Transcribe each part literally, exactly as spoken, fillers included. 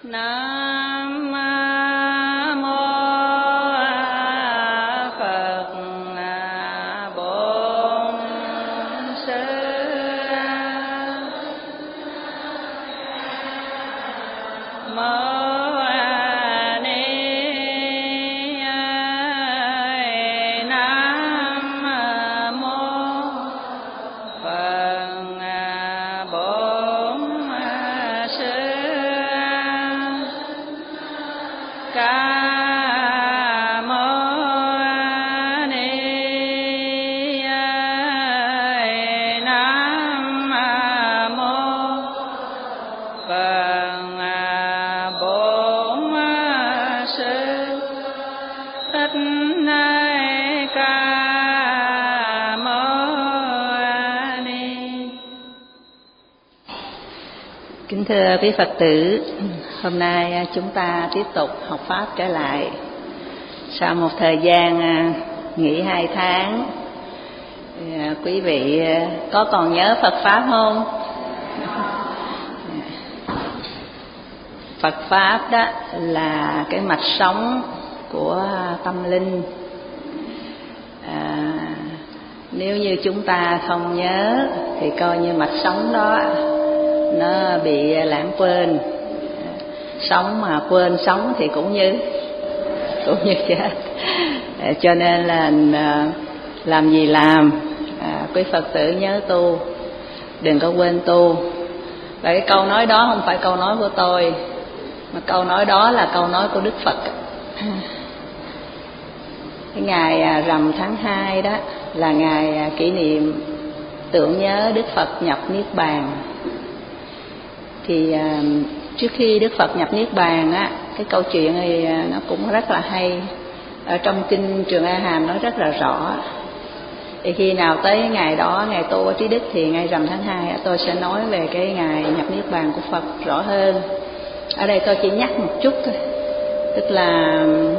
Nam mô Phật Bổn Sư Mô Ni Nam mô Phật Bổn Sư Ca mâu ni Nam mô Phật Bổn Sư Thích Ca mâu ni. Kính thưa quý Phật tử, hôm nay chúng ta tiếp tục học Pháp trở lại. Sau một thời gian nghỉ hai tháng, quý vị có còn nhớ Phật Pháp không? Phật Pháp đó là cái mạch sống của tâm linh. À, nếu như chúng ta không nhớ thì coi như mạch sống đó nó bị lãng quên. Sống mà quên sống thì cũng như cũng như chết. Cho nên là làm gì làm, à, quý Phật tử nhớ tu, đừng có quên tu. Và cái câu nói đó không phải câu nói của tôi, mà câu nói đó là câu nói của Đức Phật. Cái ngày rằm tháng hai đó là ngày kỷ niệm tưởng nhớ Đức Phật nhập Niết Bàn. Thì trước khi Đức Phật nhập Niết Bàn á, cái câu chuyện này nó cũng rất là hay. Ở trong kinh Trường A Hàm nói rất là rõ. Thì khi nào tới ngày đó, ngày tu ở Trí Đức, thì ngày rằm tháng hai tôi sẽ nói về cái ngày nhập Niết Bàn của Phật rõ hơn. Ở đây tôi chỉ nhắc một chút thôi. Tức là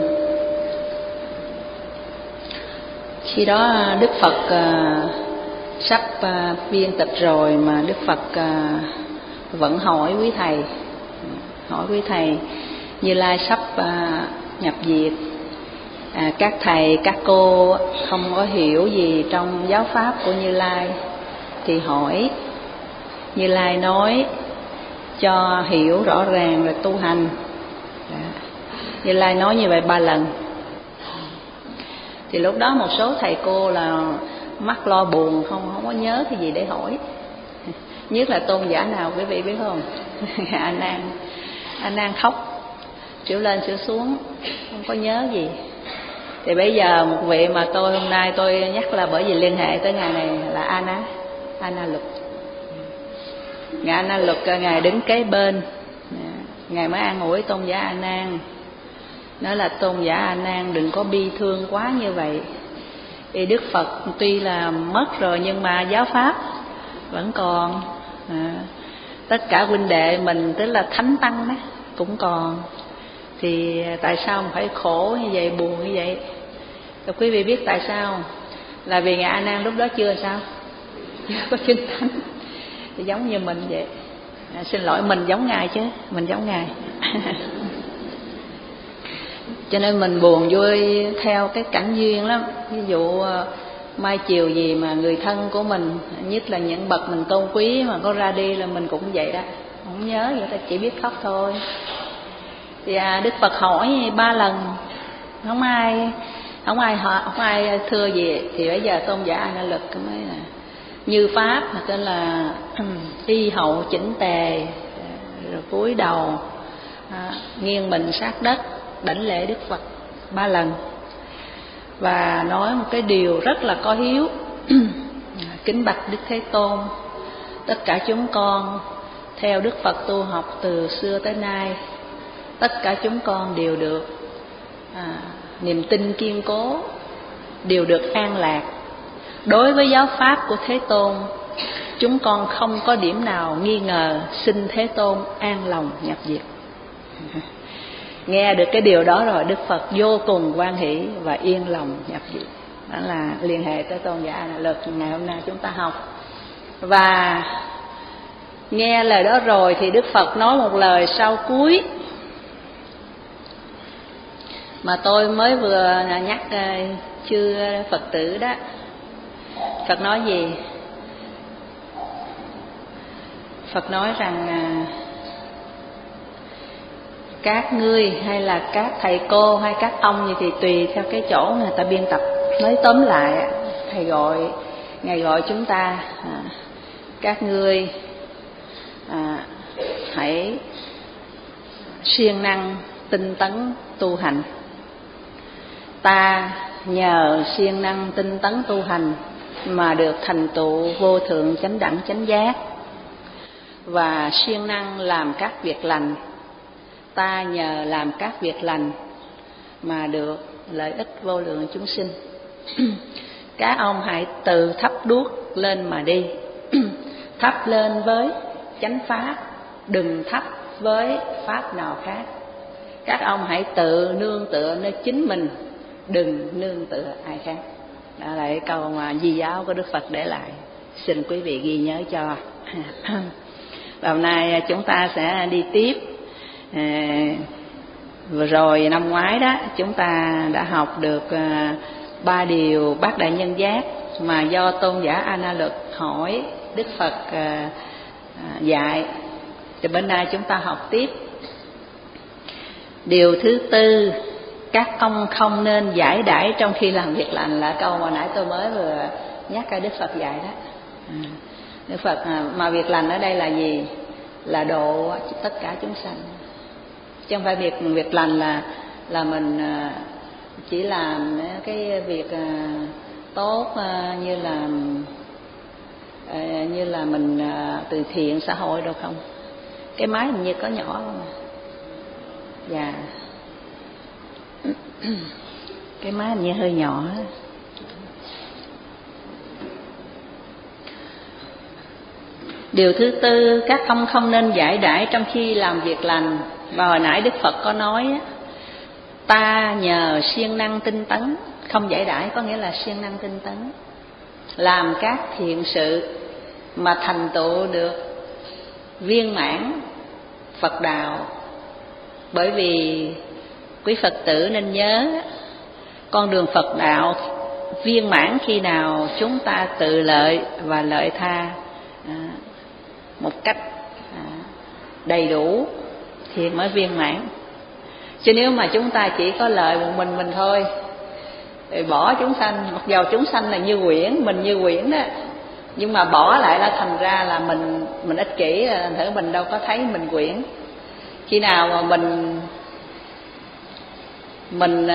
khi đó Đức Phật uh, sắp uh, viên tịch rồi, mà Đức Phật uh, vẫn hỏi quý thầy, hỏi quý thầy Như Lai sắp uh, nhập diệt. À, các thầy, các cô không có hiểu gì trong giáo pháp của Như Lai thì hỏi. Như Lai nói cho hiểu rõ ràng rồi tu hành. Đã. Như Lai nói như vậy ba lần. Thì lúc đó một số thầy cô là mắt lo buồn, không không có nhớ cái gì để hỏi. Nhất là tôn giả nào quý vị biết không? A Nan. A Nan khóc, xỉu lên xỉu xuống, không có nhớ gì. Thì bây giờ một vị mà tôi hôm nay tôi nhắc là bởi vì liên hệ tới ngày này là A Na, A Na Luật. Ngài A Na Luật, ngài đứng kế bên, ngài mới an ủi tôn giả A Nan, nói là tôn giả A Nan đừng có bi thương quá như vậy. Thì Đức Phật tuy là mất rồi nhưng mà giáo pháp vẫn còn. À, tất cả huynh đệ mình, tức là thánh tăng đó, cũng còn. Thì tại sao phải khổ như vậy, buồn như vậy? Thì quý vị biết tại sao? Là vì ngài A Nan lúc đó chưa sao? Chưa có chứng thánh. Thì giống như mình vậy. À, xin lỗi, mình giống ngài chứ, mình giống ngài. Cho nên mình buồn vui theo cái cảnh duyên lắm. Ví dụ mai chiều gì mà người thân của mình, nhất là những bậc mình tôn quý mà có ra đi là mình cũng vậy đó, không nhớ vậy, ta chỉ biết khóc thôi. Thì à, Đức Phật hỏi ba lần, không ai không ai hỏi, không ai thưa gì. Thì bây giờ tôn giả A Na Luật mới là như pháp, mà tên là y hậu chỉnh tề, rồi cúi đầu à, nghiêng mình sát đất đảnh lễ Đức Phật ba lần, và nói một cái điều rất là có hiếu. Kính bạch Đức Thế Tôn, tất cả chúng con theo Đức Phật tu học từ xưa tới nay, tất cả chúng con đều được à, niềm tin kiên cố, đều được an lạc. Đối với giáo pháp của Thế Tôn, chúng con không có điểm nào nghi ngờ, xin Thế Tôn an lòng nhập diệt. Nghe được cái điều đó rồi, Đức Phật vô cùng hoan hỷ và yên lòng nhập diệt. Đó là liên hệ tới tôn giả A Na Luật ngày hôm nay chúng ta học. Và nghe lời đó rồi thì Đức Phật nói một lời sau cuối, Mà tôi mới vừa nhắc chư Phật tử đó, Phật nói gì? Phật nói rằng các ngươi hay là các thầy cô hay các ông gì thì tùy theo cái chỗ người ta biên tập. Nói tóm lại, thầy gọi, ngài gọi chúng ta à, các ngươi à, hãy siêng năng tinh tấn tu hành. Ta nhờ siêng năng tinh tấn tu hành mà được thành tựu vô thượng chánh đẳng chánh giác, và siêng năng làm các việc lành. Ta nhờ làm các việc lành mà được lợi ích vô lượng chúng sinh. Các ông hãy tự thắp đuốc lên mà đi. Thắp lên với chánh pháp, đừng thắp với pháp nào khác. Các ông hãy tự nương tựa nơi chính mình, đừng nương tựa ai khác. Đó là cái câu mà di giáo của Đức Phật để lại, xin quý vị ghi nhớ cho. Và hôm nay chúng ta sẽ đi tiếp. À, vừa rồi năm ngoái đó chúng ta đã học được à, ba điều bát đại nhân giác mà do tôn giả A Na Luật hỏi Đức Phật à, à, dạy. Thì bên nay chúng ta học tiếp điều thứ tư: các ông không nên giải đãi trong khi làm việc lành, là câu mà nãy tôi mới vừa nhắc cái Đức Phật dạy đó. À, Đức Phật à, mà việc lành ở đây là gì? Là độ tất cả chúng sanh, chứ không phải việc việc lành là là mình à, chỉ làm cái việc à, tốt à, như là à, như là mình à, từ thiện xã hội đâu không. Cái máy hình như có nhỏ không? Dạ. Cái máy hình như hơi nhỏ. Điều thứ tư: các ông không nên giải đãi trong khi làm việc lành. Và hồi nãy Đức Phật có nói ta nhờ siêng năng tinh tấn. Không giải đãi có nghĩa là siêng năng tinh tấn, làm các thiện sự mà thành tựu được viên mãn Phật đạo. Bởi vì quý Phật tử nên nhớ, con đường Phật đạo viên mãn khi nào chúng ta tự lợi và lợi tha à, một cách à, đầy đủ thì mới viên mãn. Chứ nếu mà chúng ta chỉ có lợi một mình mình thôi, rồi bỏ chúng sanh, mặc dầu chúng sanh là như quyển, mình như quyển đó, nhưng mà bỏ lại là thành ra là mình mình ích kỷ, thử mình đâu có thấy mình quyển. Khi nào mà mình mình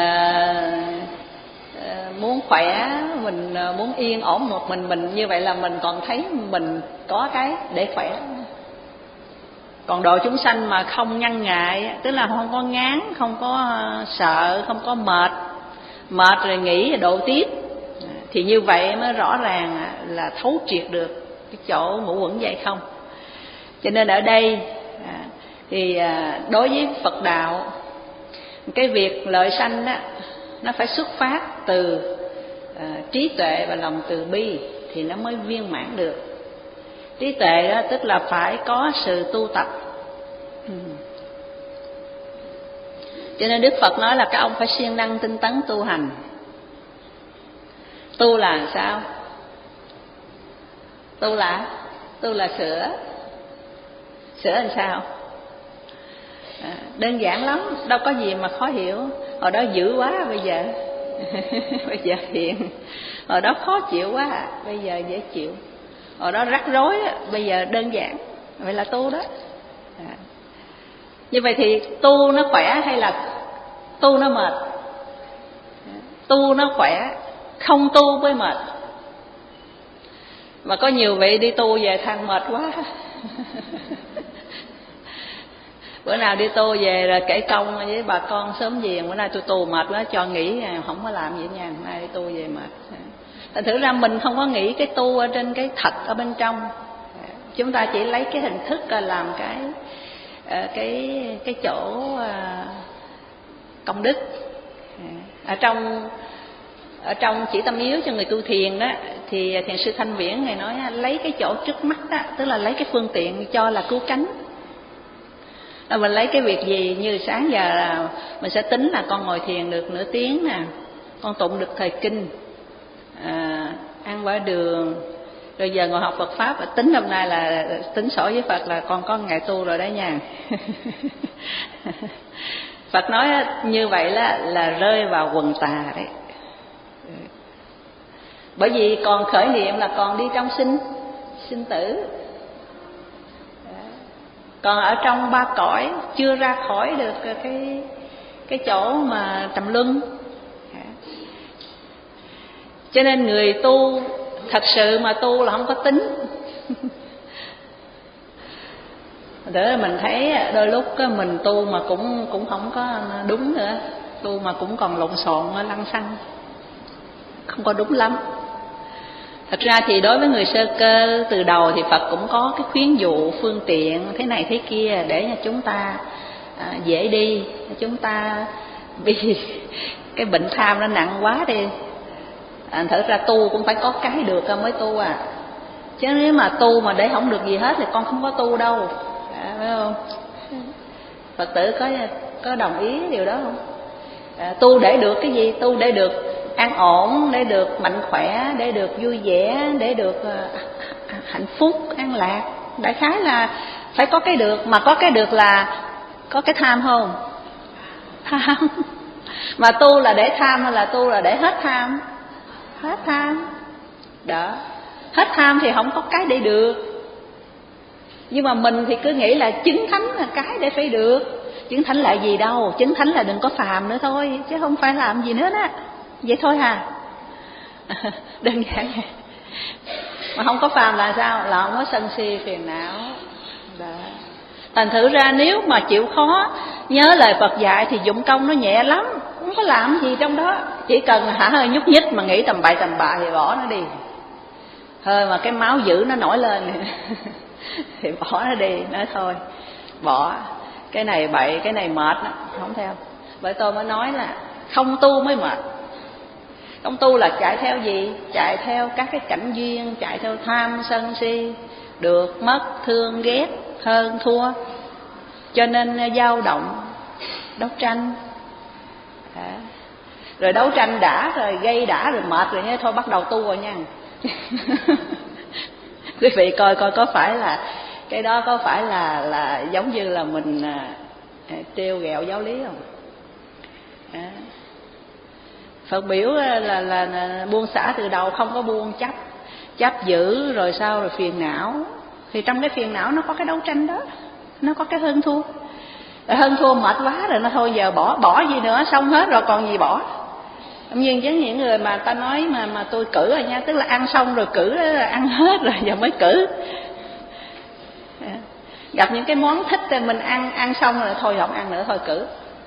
uh, muốn khỏe, mình muốn yên ổn một mình mình, như vậy là mình còn thấy mình có cái để khỏe. Còn độ chúng sanh mà không ngăn ngại, tức là không có ngán, không có sợ, không có mệt, mệt rồi nghỉ rồi độ tiếp, thì như vậy mới rõ ràng là thấu triệt được cái chỗ ngũ uẩn vậy không. Cho nên ở đây thì đối với Phật đạo, cái việc lợi sanh đó nó phải xuất phát từ uh, trí tuệ và lòng từ bi thì nó mới viên mãn được. Trí tuệ đó tức là phải có sự tu tập. ừ. Cho nên Đức Phật nói là các ông phải siêng năng tinh tấn tu hành. Tu là sao? Tu là tu là sửa. Sửa làm sao? À, đơn giản lắm, đâu có gì mà khó hiểu. Hồi đó dữ quá, bây giờ bây giờ hiền. Hồi đó khó chịu quá, bây giờ dễ chịu. Hồi đó rắc rối, bây giờ đơn giản. Vậy là tu đó. À. Như vậy thì tu nó khỏe hay là tu nó mệt? Tu nó khỏe, không tu mới mệt. Mà có nhiều vị đi tu về than mệt quá. Bữa nào đi tu về rồi kể công với bà con sớm về, bữa nay tôi tu mệt quá, cho nghỉ, không có làm gì nha, hôm nay đi tu về mệt. Thành thử ra mình không có nghĩ cái tu ở trên cái thật ở bên trong. Chúng ta chỉ lấy cái hình thức làm cái cái cái chỗ công đức. Ở trong ở trong chỉ tâm yếu cho người tu thiền đó, thì thiền sư Thanh Viễn ngài nói lấy cái chỗ trước mắt đó, tức là lấy cái phương tiện cho là cứu cánh. là mình lấy cái việc gì, như sáng giờ là mình sẽ tính là con ngồi thiền được nửa tiếng nè, con tụng được thời kinh, à, ăn quả đường, rồi giờ ngồi học Phật pháp, tính hôm nay là tính sổ với Phật là con có ngày tu rồi đấy nha. Phật nói như vậy là, là rơi vào quần tà đấy. Bởi vì còn khởi niệm là còn đi trong sinh sinh tử, còn ở trong ba cõi chưa ra khỏi được cái cái chỗ mà trầm luân. Cho nên người tu thật sự mà tu là không có tính. Để mình thấy đôi lúc mình tu mà cũng cũng không có đúng nữa, tu mà cũng còn lộn xộn lăng xăng, không có đúng lắm. Thật ra thì đối với người sơ cơ từ đầu thì Phật cũng có cái khuyến dụ phương tiện thế này thế kia để cho chúng ta à, dễ đi. Chúng ta vì cái bệnh tham nó nặng quá đi, à, thật ra tu cũng phải có cái được mới tu à. Chứ nếu mà tu mà để không được gì hết thì con không có tu đâu, à, phải không? Phật tử có có đồng ý điều đó không? À, tu để được cái gì? Tu để được an ổn, để được mạnh khỏe, để được vui vẻ, để được uh, hạnh phúc, an lạc. Đại khái là phải có cái được. Mà có cái được là có cái tham không? Tham. Mà tu là để tham hay là tu là để hết tham? Hết tham. Đó. Hết tham thì không có cái để được. Nhưng mà mình thì cứ nghĩ là chứng thánh là cái để phải được. Chứng thánh là gì đâu? Chứng thánh là đừng có phàm nữa thôi, chứ không phải làm gì nữa đó. Vậy thôi hả? À, đơn giản. Mà không có phàm là sao? Là không có sân si phiền não. Đó. Thành thử ra nếu mà chịu khó nhớ lời Phật dạy thì dụng công nó nhẹ lắm, không có làm gì trong đó. Chỉ cần hả hơi nhúc nhích mà nghĩ tầm bậy tầm bạ thì bỏ nó đi. Hơi mà cái máu dữ nó nổi lên thì bỏ nó đi, nói thôi bỏ. Cái này bậy, cái này mệt đó, không theo. Bởi tôi mới nói là không tu mới mệt. Không tu là chạy theo gì? Chạy theo các cái cảnh duyên, chạy theo tham sân si, được mất, thương ghét, hơn thua. Cho nên dao động, đấu tranh. Đó. Rồi đấu tranh đã, rồi gây đã, rồi mệt rồi nhé, thôi bắt đầu tu rồi nha. Quý vị coi coi có phải là cái đó có phải là là giống như là mình à, trêu ghẹo giáo lý không? À. Phật biểu là, là, là buông xả từ đầu, không có buông chấp. Chấp giữ rồi sao rồi phiền não. Thì trong cái phiền não nó có cái đấu tranh đó, nó có cái hơn thua. Rồi hơn thua mệt quá rồi nó thôi giờ bỏ, bỏ gì nữa, xong hết rồi còn gì bỏ. Nhưng với những người mà ta nói mà mà tôi cử rồi nha, tức là ăn xong rồi cử, ăn hết rồi giờ mới cử. Gặp những cái món thích thì mình ăn, ăn xong rồi thôi không ăn nữa, thôi cử.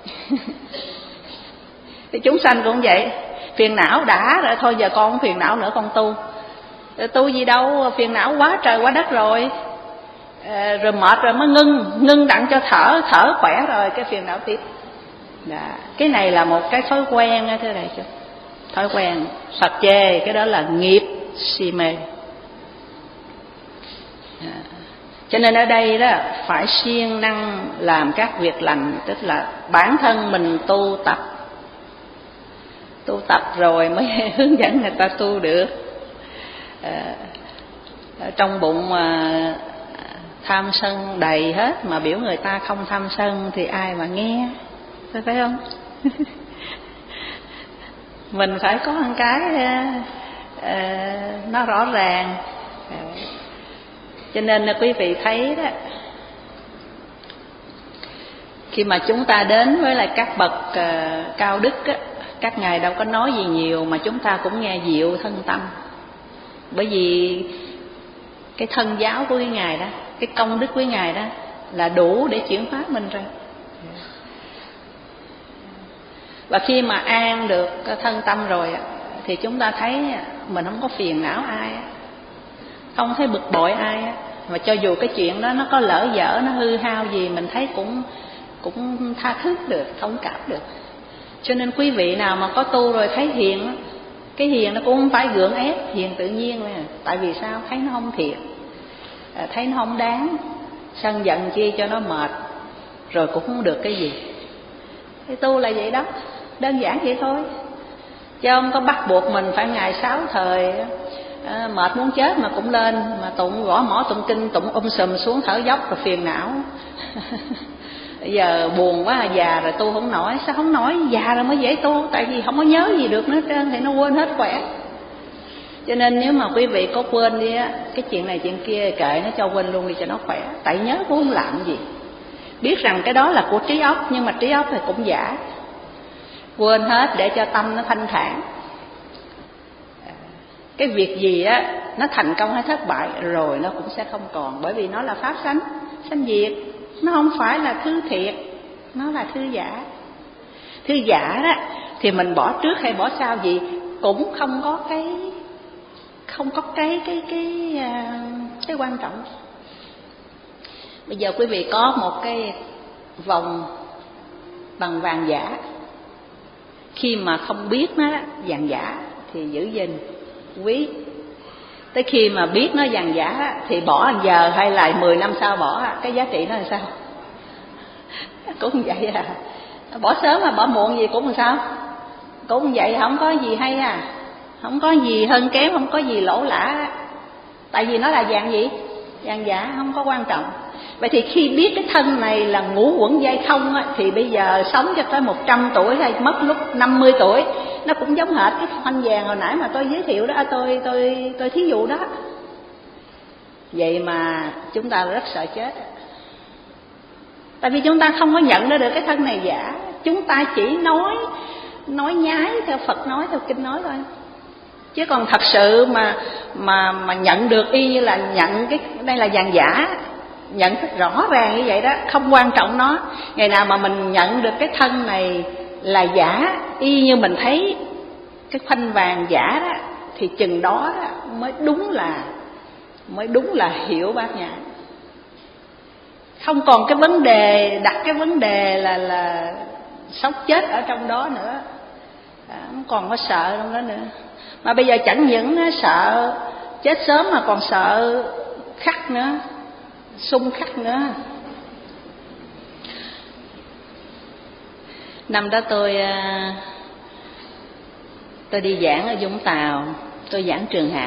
Thì chúng sanh cũng vậy, phiền não đã rồi thôi giờ con không phiền não nữa, con tu. Rồi tu gì đâu, phiền não quá trời quá đất rồi. À, rồi mệt rồi mới ngưng, ngưng đặng cho thở, thở khỏe rồi cái phiền não tiếp. Đó. Cái này là một cái thói quen á, thưa đại chúng. Thói quen, Phật chê cái đó là nghiệp si mê. À. Cho nên ở đây đó phải siêng năng làm các việc lành, tức là bản thân mình tu tập. Tu tập rồi mới hướng dẫn người ta tu được. À, trong bụng mà tham sân đầy hết mà biểu người ta không tham sân thì ai mà nghe, phải không? Mình phải có một cái uh, nó rõ ràng. Uh, cho nên là quý vị thấy đó, khi mà chúng ta đến với lại các bậc uh, cao đức á, các ngài đâu có nói gì nhiều mà chúng ta cũng nghe dịu thân tâm. Bởi vì cái thân giáo của cái ngài đó, cái công đức của ngài đó là đủ để chuyển hóa mình rồi. Và khi mà an được thân tâm rồi thì chúng ta thấy mình không có phiền não ai, không thấy bực bội ai. Mà cho dù cái chuyện đó nó có lỡ dở, nó hư hao gì, mình thấy cũng cũng tha thứ được, thông cảm được. Cho nên quý vị nào mà có tu rồi thấy hiền, cái hiền nó cũng không phải gượng ép, hiền tự nhiên nè. Tại vì sao? Thấy nó không thiệt, thấy nó không đáng, sân giận chi cho nó mệt, rồi cũng không được cái gì. Cái tu là vậy đó, đơn giản vậy thôi, chứ không có bắt buộc mình phải ngày sáu thời à, mệt muốn chết mà cũng lên mà tụng gõ mõ tụng kinh tụng um sùm xuống thở dốc rồi phiền não. Bây giờ buồn quá già rồi tu không nổi. Sao không nổi? Già rồi mới dễ tu, tại vì không có nhớ gì được nữa trơn thì nó quên hết khỏe. Cho nên nếu mà quý vị có quên đi á, cái chuyện này chuyện kia kệ nó, cho quên luôn đi cho nó khỏe. Tại nhớ cũng không làm gì, biết rằng cái đó là của trí óc, nhưng mà trí óc thì cũng giả, quên hết để cho tâm nó thanh thản. Cái việc gì á nó thành công hay thất bại rồi nó cũng sẽ không còn, bởi vì nó là pháp sanh, sanh diệt, nó không phải là thứ thiệt, nó là thứ giả. Thứ giả đó thì mình bỏ trước hay bỏ sau gì cũng không có cái không có cái cái cái cái, cái quan trọng. Bây giờ quý vị có một cái vòng bằng vàng giả, khi mà không biết nó vàng giả thì giữ gìn quý, tới khi mà biết nó vàng giả thì bỏ giờ hay là mười năm sau bỏ, cái giá trị nó là sao? Cũng vậy à, bỏ sớm mà bỏ muộn gì cũng làm sao, cũng vậy, không có gì hay à, không có gì hơn kém, không có gì lỗ lã, tại vì nó là vàng gì? Vàng giả, không có quan trọng. Vậy thì khi biết cái thân này là ngũ uẩn dây không á, thì bây giờ sống cho tới một trăm tuổi hay mất lúc năm mươi tuổi, nó cũng giống hệt cái khoanh vàng hồi nãy mà tôi giới thiệu đó, tôi tôi tôi thí dụ đó. Vậy mà chúng ta rất sợ chết, tại vì chúng ta không có nhận ra được cái thân này giả. Chúng ta chỉ nói nói nhái theo Phật nói, theo kinh nói thôi, chứ còn thật sự mà mà mà nhận được y như là nhận cái đây là vàng giả, nhận thức rõ ràng như vậy đó, không quan trọng nó. Ngày nào mà mình nhận được cái thân này là giả, y như mình thấy cái khoanh vàng giả đó, thì chừng đó, đó mới đúng là mới đúng là hiểu bát nhã. Không còn cái vấn đề đặt cái vấn đề là là sống chết ở trong đó nữa, à, không còn có sợ trong đó nữa. Mà bây giờ chẳng những sợ chết sớm mà còn sợ khắc nữa, xung khắc nữa. Năm đó tôi tôi đi giảng ở Vũng Tàu, tôi giảng Trường Hạ.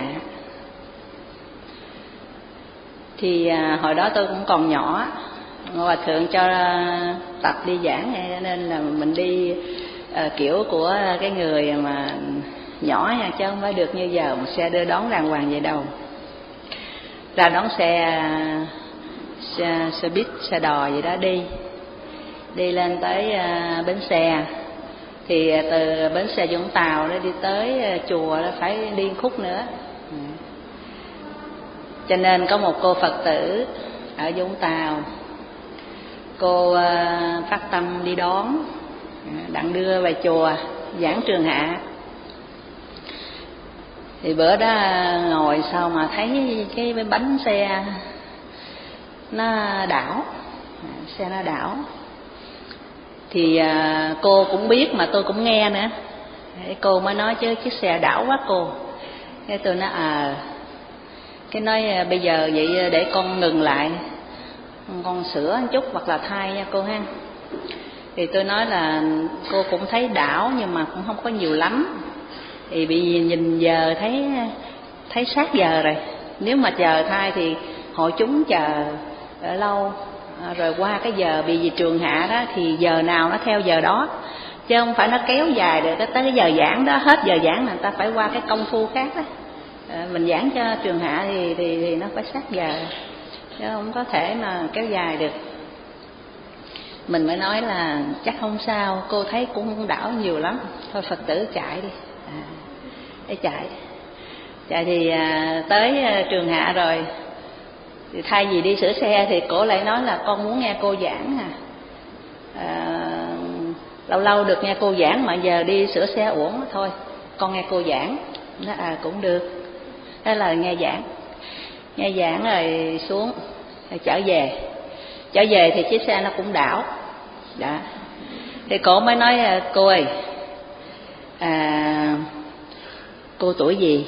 Thì hồi đó tôi cũng còn nhỏ, Hòa Thượng cho tập đi giảng này, nên là mình đi uh, kiểu của cái người mà nhỏ nha, chứ không phải được như giờ một xe đưa đón đàng hoàng vậy đâu. Ra đón xe xe, xe buýt, xe đò gì đó, đi đi lên tới uh, bến xe. Thì từ bến xe Vũng Tàu đó đi tới uh, chùa đó phải đi khúc nữa. Ừ. Cho nên có một cô Phật tử ở Vũng Tàu, cô uh, phát tâm đi đón, đặng đưa về chùa giảng Trường Hạ. Thì bữa đó ngồi sau mà thấy cái bánh xe nó đảo, xe nó đảo. Thì uh, cô cũng biết mà tôi cũng nghe nữa. Cô mới nói chứ chiếc xe đảo quá cô. Cái tôi nói à, cái nói bây giờ vậy để con ngừng lại, con sửa một chút hoặc là thay nha cô ha. Thì tôi nói là cô cũng thấy đảo nhưng mà cũng không có nhiều lắm. Thì bị nhìn giờ thấy thấy sát giờ rồi, nếu mà chờ thay thì hội chúng chờ ở lâu, rồi qua cái giờ bị vì Trường Hạ đó thì giờ nào nó theo giờ đó, chứ không phải nó kéo dài được tới cái giờ giảng đó, hết giờ giảng là người ta phải qua cái công phu khác đó. À, mình giảng cho Trường Hạ thì, thì thì nó phải sát giờ, chứ không có thể mà kéo dài được. Mình mới nói là chắc không sao, cô thấy cũng không đảo nhiều lắm, thôi Phật tử chạy đi. À, để chạy chạy thì à, tới à, Trường Hạ rồi thì thay vì đi sửa xe thì cổ lại nói là con muốn nghe cô giảng à. à lâu lâu được nghe cô giảng mà giờ đi sửa xe uổng, thôi con nghe cô giảng. Nó à cũng được. Thế là nghe giảng nghe giảng rồi xuống rồi trở về trở về thì chiếc xe nó cũng đảo đó. Thì cổ mới nói cô ơi, à, cô tuổi gì?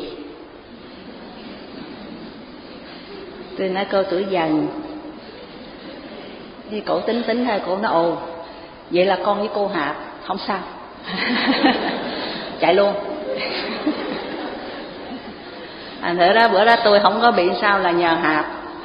Tôi nói cô tuổi Dần. Thì cổ tính tính thôi, cổ nói ồ vậy là con với cô Hạp không sao. Chạy luôn. Thành thử ra bữa đó tôi không có bị sao là nhờ Hạp.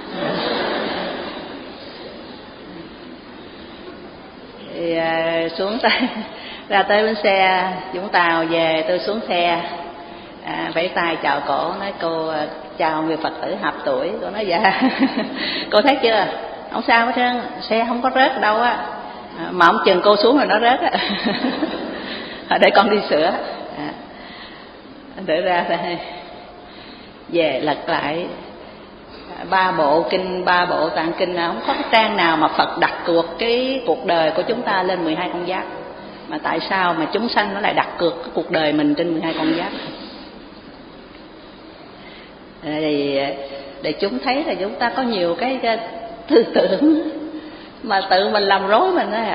Thì à, xuống tới ra tới bến xe Vũng Tàu về, tôi xuống xe à, vẫy tay chào cổ, nói cô chào người Phật tử Hạp tuổi. Cô nói dạ. Cô thấy chưa, không sao hết trơn, xe không có rớt đâu á, à, mà ông chừng cô xuống rồi nó rớt á. Để con đi sửa. À, để ra đây về lật lại ba bộ kinh, ba bộ tạng kinh, không có cái trang nào mà Phật đặt cược cái cuộc đời của chúng ta lên mười hai con giáp. Mà tại sao mà chúng sanh nó lại đặt cược cái cuộc đời mình trên mười hai con giáp? Thì để chúng thấy là chúng ta có nhiều cái, cái tư tưởng mà tự mình làm rối mình đó à.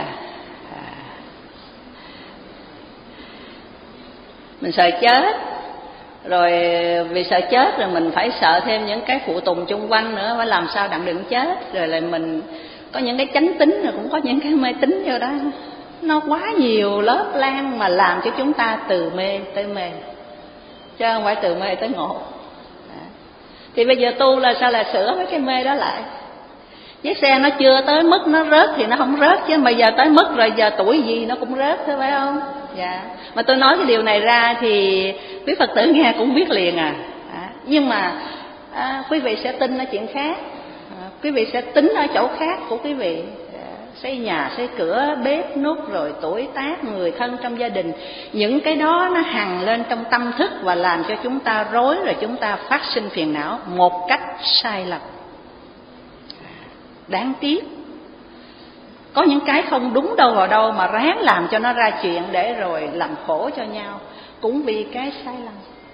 Mình sợ chết, rồi vì sợ chết rồi mình phải sợ thêm những cái phụ tùng chung quanh nữa, phải làm sao đặng đừng chết. Rồi lại mình có những cái chánh tín, rồi cũng có những cái mê tín vô đó. Nó quá nhiều lớp lan mà làm cho chúng ta từ mê tới mê, chứ không phải từ mê tới ngộ. Thì bây giờ tu là sao, là sửa mấy cái mê đó lại. Chiếc xe nó chưa tới mức nó rớt thì nó không rớt, chứ bây giờ tới mức rồi, giờ tuổi gì nó cũng rớt thôi, phải không? Dạ. Mà tôi nói cái điều này ra thì quý Phật tử nghe cũng biết liền à. à nhưng mà à, quý vị sẽ tin ở chuyện khác, à, quý vị sẽ tính ở chỗ khác của quý vị. à, Xây nhà, xây cửa, bếp núc, rồi tuổi tác, người thân trong gia đình, những cái đó nó hằn lên trong tâm thức và làm cho chúng ta rối, rồi chúng ta phát sinh phiền não một cách sai lầm. Đáng tiếc, có những cái không đúng đâu vào đâu mà ráng làm cho nó ra chuyện để rồi làm khổ cho nhau, cũng vì cái sai lầm.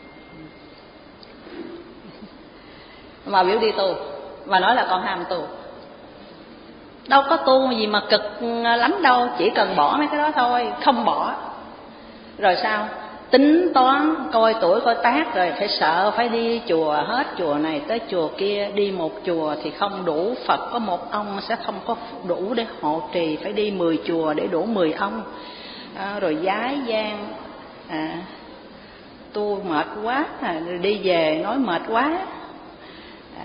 Mà biểu đi tu, mà nói là con ham tu. Đâu có tu gì mà cực lắm đâu, chỉ cần bỏ mấy cái đó thôi. Không bỏ rồi sao? Tính toán coi tuổi coi tác, rồi phải sợ phải đi chùa hết chùa này tới chùa kia. Đi một chùa thì không đủ, Phật có một ông sẽ không có đủ để hộ trì, phải đi mười chùa để đủ mười ông. à, Rồi giái gian, à, tu mệt quá, à, rồi đi về nói mệt quá. à,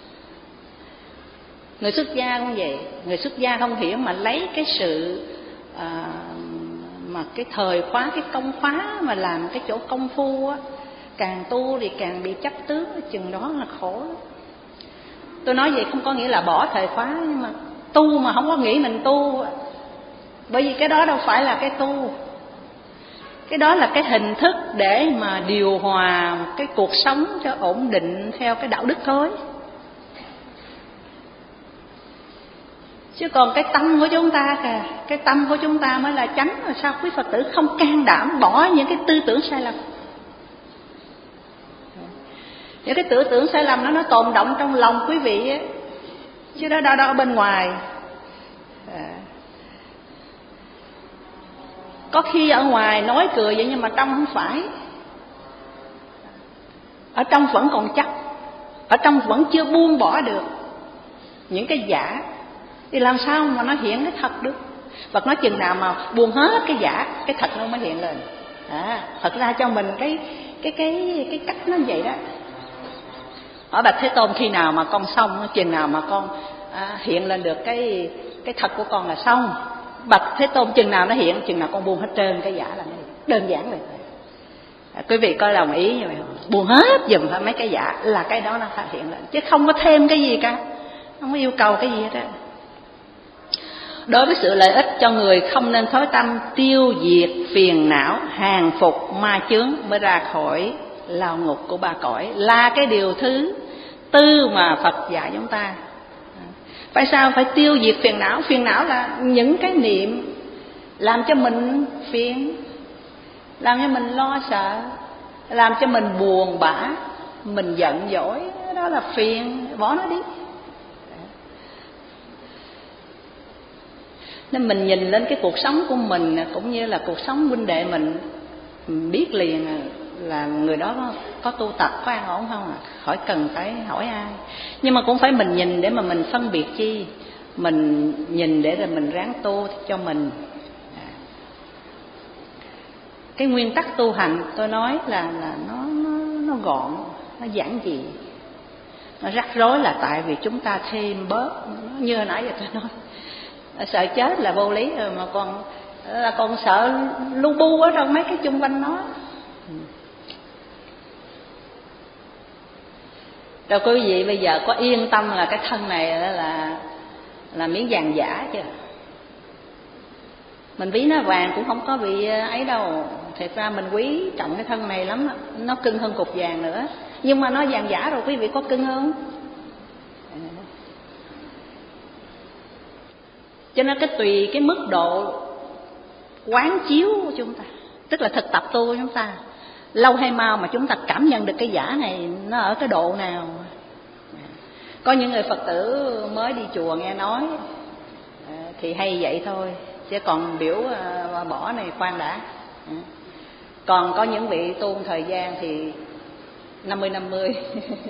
Người xuất gia cũng vậy. Người xuất gia không hiểu mà lấy cái sự à, mà cái thời khóa, cái công khóa mà làm cái chỗ công phu á, càng tu thì càng bị chấp tướng, chừng đó là khổ. Tôi nói vậy không có nghĩa là bỏ thời khóa, nhưng mà tu mà không có nghĩ mình tu, bởi vì cái đó đâu phải là cái tu. Cái đó là cái hình thức để mà điều hòa cái cuộc sống cho ổn định theo cái đạo đức thôi. Chứ còn cái tâm của chúng ta kìa, cái tâm của chúng ta mới là chánh. Rồi sao quý Phật tử không can đảm bỏ những cái tư tưởng sai lầm? Những cái tư tưởng sai lầm đó nó tồn động trong lòng quý vị ấy, chứ đó đâu đâu ở bên ngoài. à. Có khi ở ngoài nói cười vậy nhưng mà trong không phải. Ở trong vẫn còn chấp, ở trong vẫn chưa buông bỏ được những cái giả, thì làm sao mà nó hiện cái thật được? Phật nói chừng nào mà buông hết cái giả, cái thật nó mới hiện lên. à, Thật ra cho mình cái cái cái cái cách nó vậy đó. Hỏi Bạch Thế Tôn khi nào mà con xong, chừng nào mà con à, hiện lên được cái cái thật của con là xong. Bạch Thế Tôn chừng nào nó hiện, chừng nào con buông hết trơn cái giả là nó hiện. Đơn giản vậy. à, Quý vị có đồng ý như vậy không? Buông hết dùm hết mấy cái giả là cái đó nó phải hiện lên, chứ không có thêm cái gì cả, không có yêu cầu cái gì hết á. Đối với sự lợi ích cho người không nên thối tâm, tiêu diệt phiền não, hàng phục ma chướng mới ra khỏi lao ngục của ba cõi, là cái điều thứ tư mà Phật dạy chúng ta. Phải sao? Phải tiêu diệt phiền não. Phiền não là những cái niệm làm cho mình phiền, làm cho mình lo sợ, làm cho mình buồn bã, mình giận dỗi, đó là phiền, bỏ nó đi. Nên mình nhìn lên cái cuộc sống của mình cũng như là cuộc sống huynh đệ mình, mình biết liền là người đó có, có tu tập, có an ổn không à, khỏi cần phải hỏi ai. Nhưng mà cũng phải mình nhìn để mà mình phân biệt chi. mình nhìn để rồi mình ráng tu cho mình. Cái nguyên tắc tu hành tôi nói là là nó nó nó gọn, nó giản dị. Nó rắc rối là tại vì chúng ta thêm bớt, như hồi nãy giờ tôi nói, sợ chết là vô lý rồi mà còn là còn sợ lu bu ở trong mấy cái chung quanh nó. Rồi quý vị bây giờ có yên tâm là cái thân này là là, là miếng vàng giả chưa? Mình ví nó vàng cũng không có bị ấy đâu. Thật ra mình quý trọng cái thân này lắm, nó cưng hơn cục vàng nữa. Nhưng mà nó vàng giả rồi quý vị có cưng không? Cho nên cái tùy cái mức độ quán chiếu của chúng ta, tức là thực tập tu của chúng ta, lâu hay mau mà chúng ta cảm nhận được cái giả này nó ở cái độ nào. Có những người Phật tử mới đi chùa nghe nói thì hay vậy thôi, chứ còn biểu bỏ này khoan đã. Còn có những vị tu thời gian thì năm mươi năm mươi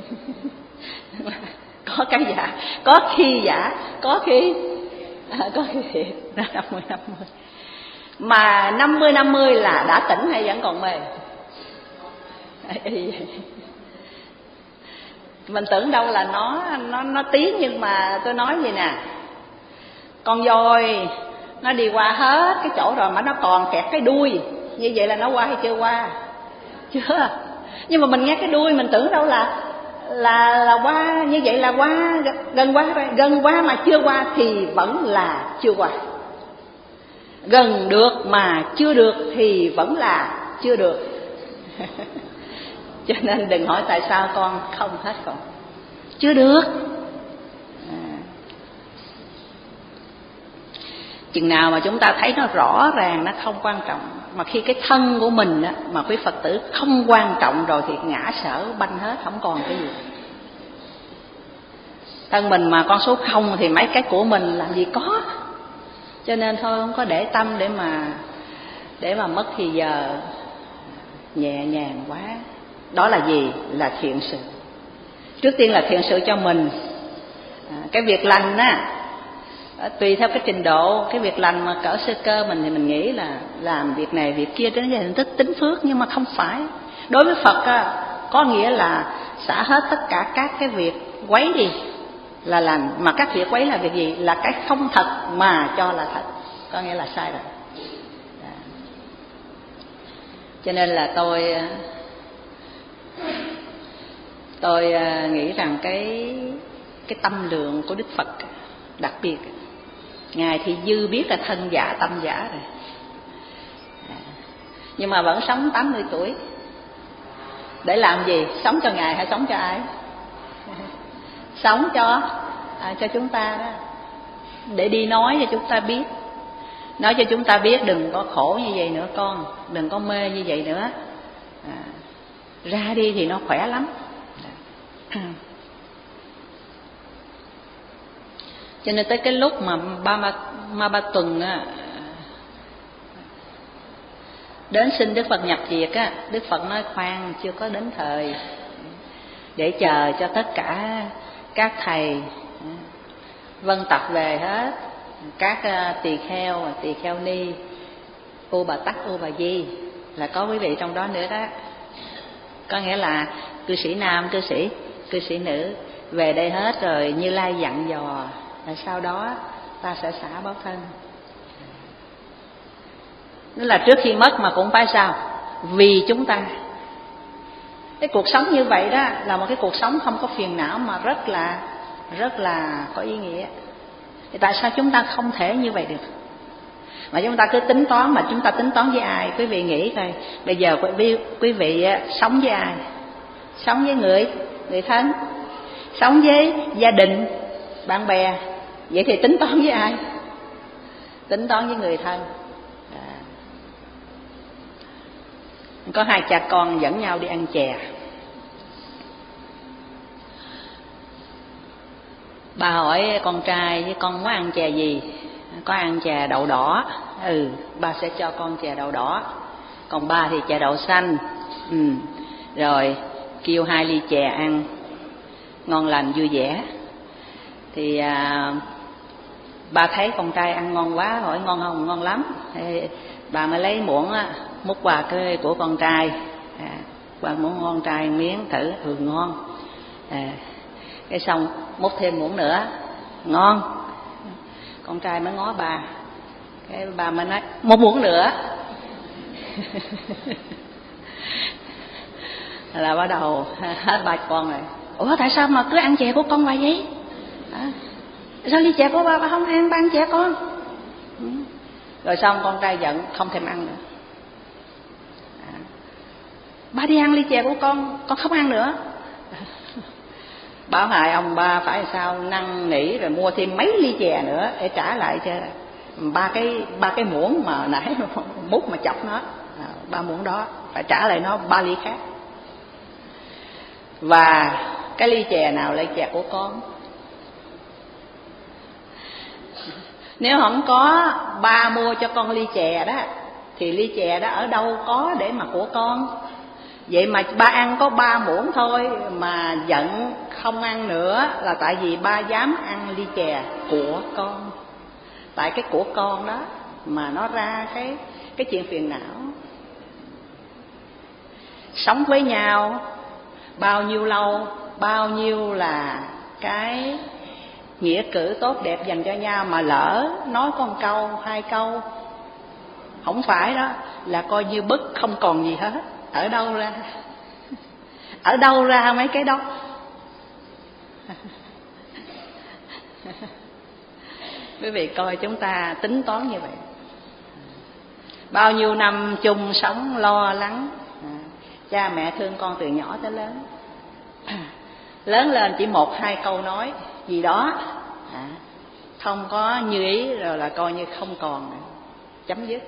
có cái giả, có khi giả, có khi à, có khi thiệt năm mươi năm mươi. Mà năm mươi năm mươi là đã tỉnh hay vẫn còn mê? Mình tưởng đâu là nó nó nó tiến, nhưng mà tôi nói gì nè, con voi nó đi qua hết cái chỗ rồi mà nó còn kẹt cái đuôi, như vậy là nó qua hay chưa qua? Chưa. Nhưng mà mình nghe cái đuôi mình tưởng đâu là là là qua, như vậy là qua, gần qua rồi, gần qua mà chưa qua thì vẫn là chưa qua. Gần được mà chưa được thì vẫn là chưa được. Cho nên đừng hỏi tại sao con không hết còn chưa được. À. Chừng nào mà chúng ta thấy nó rõ ràng, nó không quan trọng, mà khi cái thân của mình á, mà quý Phật tử không quan trọng rồi thì ngã sở banh hết, không còn cái gì. Thân mình mà con số không thì mấy cái của mình làm gì có. Cho nên thôi không có để tâm để mà để mà mất thì giờ, nhẹ nhàng quá. Đó là gì? Là thiện sự. Trước tiên là thiện sự cho mình. À, cái việc lành á, tùy theo cái trình độ, cái việc lành mà cỡ sơ cơ mình thì mình nghĩ là làm việc này việc kia đến hình thức tính phước, nhưng mà không phải. Đối với Phật á, có nghĩa là xả hết tất cả các cái việc quấy đi là lành. Mà các việc quấy là việc gì? Là cái không thật mà cho là thật, có nghĩa là sai rồi. Đó. Cho nên là tôi tôi nghĩ rằng cái cái tâm lượng của Đức Phật đặc biệt. Ngài thì dư biết là thân giả tâm giả rồi, nhưng mà vẫn sống tám mươi tuổi. Để làm gì? Sống cho Ngài hay sống cho ai? Sống cho à, cho chúng ta đó, để đi nói cho chúng ta biết, nói cho chúng ta biết đừng có khổ như vậy nữa con, đừng có mê như vậy nữa. À, ra đi thì nó khỏe lắm. Cho nên tới cái lúc mà ba ma, ma ba tuần á, đến xin Đức Phật nhập diệt á, Đức Phật nói khoan, chưa có đến thời, để chờ cho tất cả các thầy vân tập về hết, các tỳ kheo, tỳ kheo ni, u bà tắc, u bà di, là có quý vị trong đó nữa đó. Có nghĩa là cư sĩ nam, cư sĩ cư sĩ nữ về đây hết rồi. Như Lai dặn dò là sau đó ta sẽ xả báo thân. Nên là trước khi mất mà cũng phải sao? Vì chúng ta. Cái cuộc sống như vậy đó là một cái cuộc sống không có phiền não mà rất là rất là có ý nghĩa. Thì tại sao chúng ta không thể như vậy được? Mà chúng ta cứ tính toán, mà chúng ta tính toán với ai? Quý vị nghĩ coi, bây giờ quý vị, quý vị sống với ai? Sống với người người thân, sống với gia đình, bạn bè. Vậy thì tính toán với ai? Tính toán với người thân. À. Có hai cha con dẫn nhau đi ăn chè. Bà hỏi con trai với con muốn ăn chè gì? Có ăn chè đậu đỏ. Ừ, ba sẽ cho con chè đậu đỏ. Còn ba thì chè đậu xanh. Ừ. Rồi kêu hai ly chè ăn ngon lành vui vẻ. Thì à, Bà thấy con trai ăn ngon quá, hỏi ngon không? Ngon lắm. Thì bà mới lấy muỗng á, múc qua cái của con trai, à, bà muốn con trai miếng thử, ừ ngon. À, cái xong múc thêm muỗng nữa, ngon. Con trai mới ngó bà, cái bà mới nói một muỗng nữa. Là bắt đầu hết ba con rồi. Ủa tại sao mà cứ ăn chè của con hoài vậy? À, sao ly chè của ba ba không ăn, ba ăn chè con? Ừ. Rồi xong con trai giận không thèm ăn nữa. À, ba đi ăn ly chè của con, con không ăn nữa. Bảo hại ông ba phải sao năn nỉ rồi mua thêm mấy ly chè nữa để trả lại cho ba cái ba cái muỗng mà nãy múc mà chọc nó, à, ba muỗng đó phải trả lại nó ba ly khác. Và cái ly chè nào là chè của con? Nếu không có ba mua cho con ly chè đó thì ly chè đó ở đâu có để mà của con. Vậy mà ba ăn có ba muỗng thôi mà giận không ăn nữa là tại vì ba dám ăn ly chè của con. Tại cái của con đó mà nó ra cái cái chuyện phiền não. Sống với nhau bao nhiêu lâu, bao nhiêu là cái nghĩa cử tốt đẹp dành cho nhau, mà lỡ nói con câu hai câu không phải đó là coi như bức không còn gì hết. Ở đâu ra ở đâu ra mấy cái đó? Quý vị coi chúng ta tính toán như vậy, bao nhiêu năm chung sống lo lắng, à, cha mẹ thương con từ nhỏ tới lớn, à, lớn lên chỉ một hai câu nói gì đó, à, không có như ý rồi là coi như không còn nữa. Chấm dứt.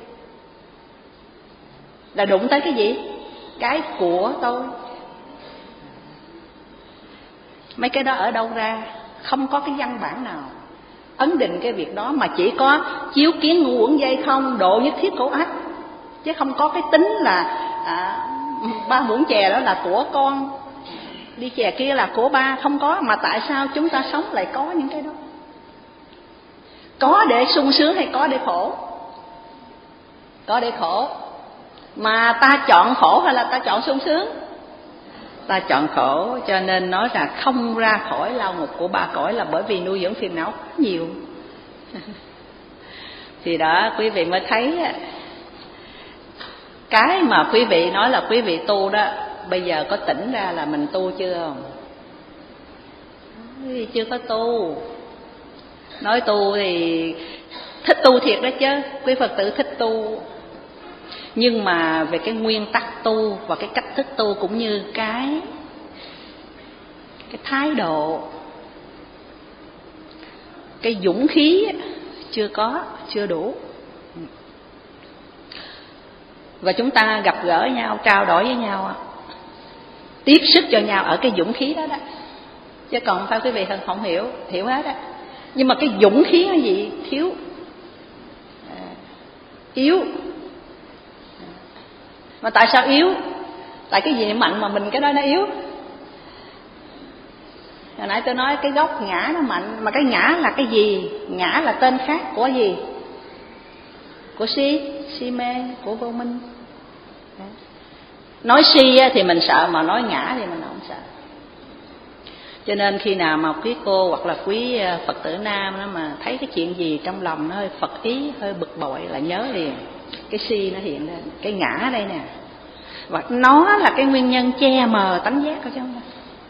Là đụng tới cái gì? Cái của tôi. Mấy cái đó ở đâu ra? Không có cái văn bản nào ấn định cái việc đó, mà chỉ có chiếu kiến ngũ uẩn dây không, độ nhất thiết cổ ách, chứ không có cái tính là à, ba muỗng chè đó là của con, ly chè kia là của ba. Không có. Mà tại sao chúng ta sống lại có những cái đó? Có để sung sướng hay có để khổ? Có để khổ. Mà ta chọn khổ hay là ta chọn sung sướng? Ta chọn khổ. Cho nên nói là không ra khỏi lao ngục của ba cõi là bởi vì nuôi dưỡng phiền não quá nhiều. Thì đó quý vị mới thấy cái mà quý vị nói là quý vị tu đó, bây giờ có tỉnh ra là mình tu chưa không? Quý vị chưa có tu. Nói tu thì thích tu thiệt đó chứ, quý Phật tử thích tu. Nhưng mà về cái nguyên tắc tu và cái cách thức tu cũng như cái cái thái độ, cái dũng khí chưa có, chưa đủ. Và chúng ta gặp gỡ nhau, trao đổi với nhau, tiếp sức cho nhau ở cái dũng khí đó đó. Chứ còn sao quý vị không hiểu, hiểu hết á. Nhưng mà cái dũng khí cái gì thiếu, à, yếu. Mà tại sao yếu? Tại cái gì mạnh mà mình cái đó nó yếu. Hồi nãy tôi nói cái gốc ngã nó mạnh, mà cái ngã là cái gì? Ngã là tên khác của gì? Của si, si mê, của vô minh. Nói si thì mình sợ, mà nói ngã thì mình không sợ. Cho nên khi nào mà quý cô hoặc là quý Phật tử nam đó mà thấy cái chuyện gì trong lòng nó hơi Phật ý, hơi bực bội là nhớ liền cái si nó hiện lên, cái ngã đây nè. Và nó là cái nguyên nhân che mờ tánh giác của chúng ta.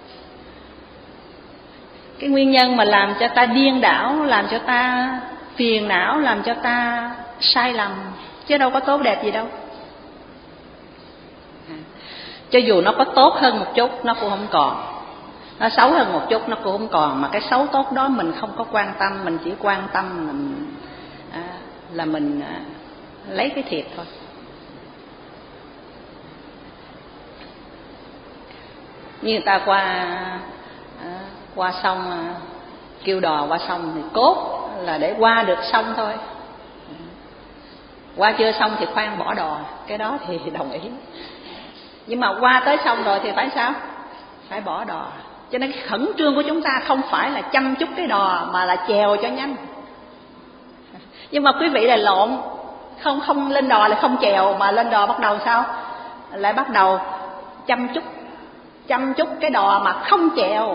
Cái nguyên nhân mà làm cho ta điên đảo, làm cho ta phiền não, làm cho ta sai lầm, chứ đâu có tốt đẹp gì đâu. Cho dù nó có tốt hơn một chút nó cũng không còn, nó xấu hơn một chút nó cũng không còn. Mà cái xấu tốt đó mình không có quan tâm, mình chỉ quan tâm mình, à, là mình à, lấy cái thiệt thôi. Như người ta qua à, qua sông, à, kêu đò qua sông thì cốt là để qua được sông thôi. Qua chưa xong thì khoan bỏ đò, cái đó thì đồng ý. Nhưng mà qua tới sông rồi thì phải sao? Phải bỏ đò. Cho nên cái khẩn trương của chúng ta không phải là chăm chút cái đò, mà là chèo cho nhanh. Nhưng mà quý vị là lộn, không không lên đò là không chèo, mà lên đò bắt đầu sao? Lại bắt đầu chăm chút chăm chút cái đò mà không chèo.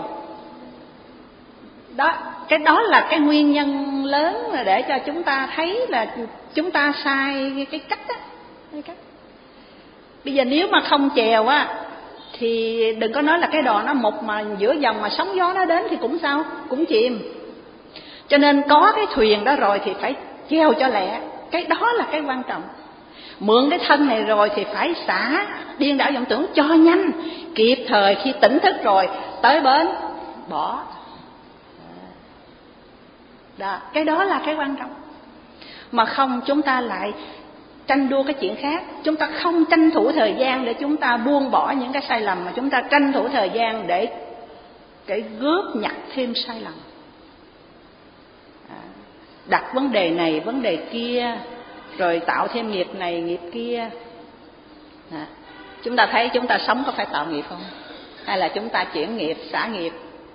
Đó, cái đó là cái nguyên nhân lớn là để cho chúng ta thấy là chúng ta sai cái cách đó. Cái cách. Bây giờ nếu mà không chèo á thì đừng có nói là cái đò nó mục, mà giữa dòng mà sóng gió nó đến thì cũng sao? Cũng chìm. Cho nên có cái thuyền đó rồi thì phải chèo cho lẹ. Cái đó là cái quan trọng. Mượn cái thân này rồi thì phải xả điên đảo vọng tưởng cho nhanh, kịp thời khi tỉnh thức rồi tới bến bỏ. Đó, cái đó là cái quan trọng. Mà không chúng ta lại tranh đua cái chuyện khác. Chúng ta không tranh thủ thời gian để chúng ta buông bỏ những cái sai lầm, mà chúng ta tranh thủ thời gian để để góp nhặt thêm sai lầm. Đặt vấn đề này vấn đề kia, rồi tạo thêm nghiệp này nghiệp kia. À, chúng ta thấy chúng ta sống có phải tạo nghiệp không? Hay là chúng ta chuyển nghiệp, xả nghiệp?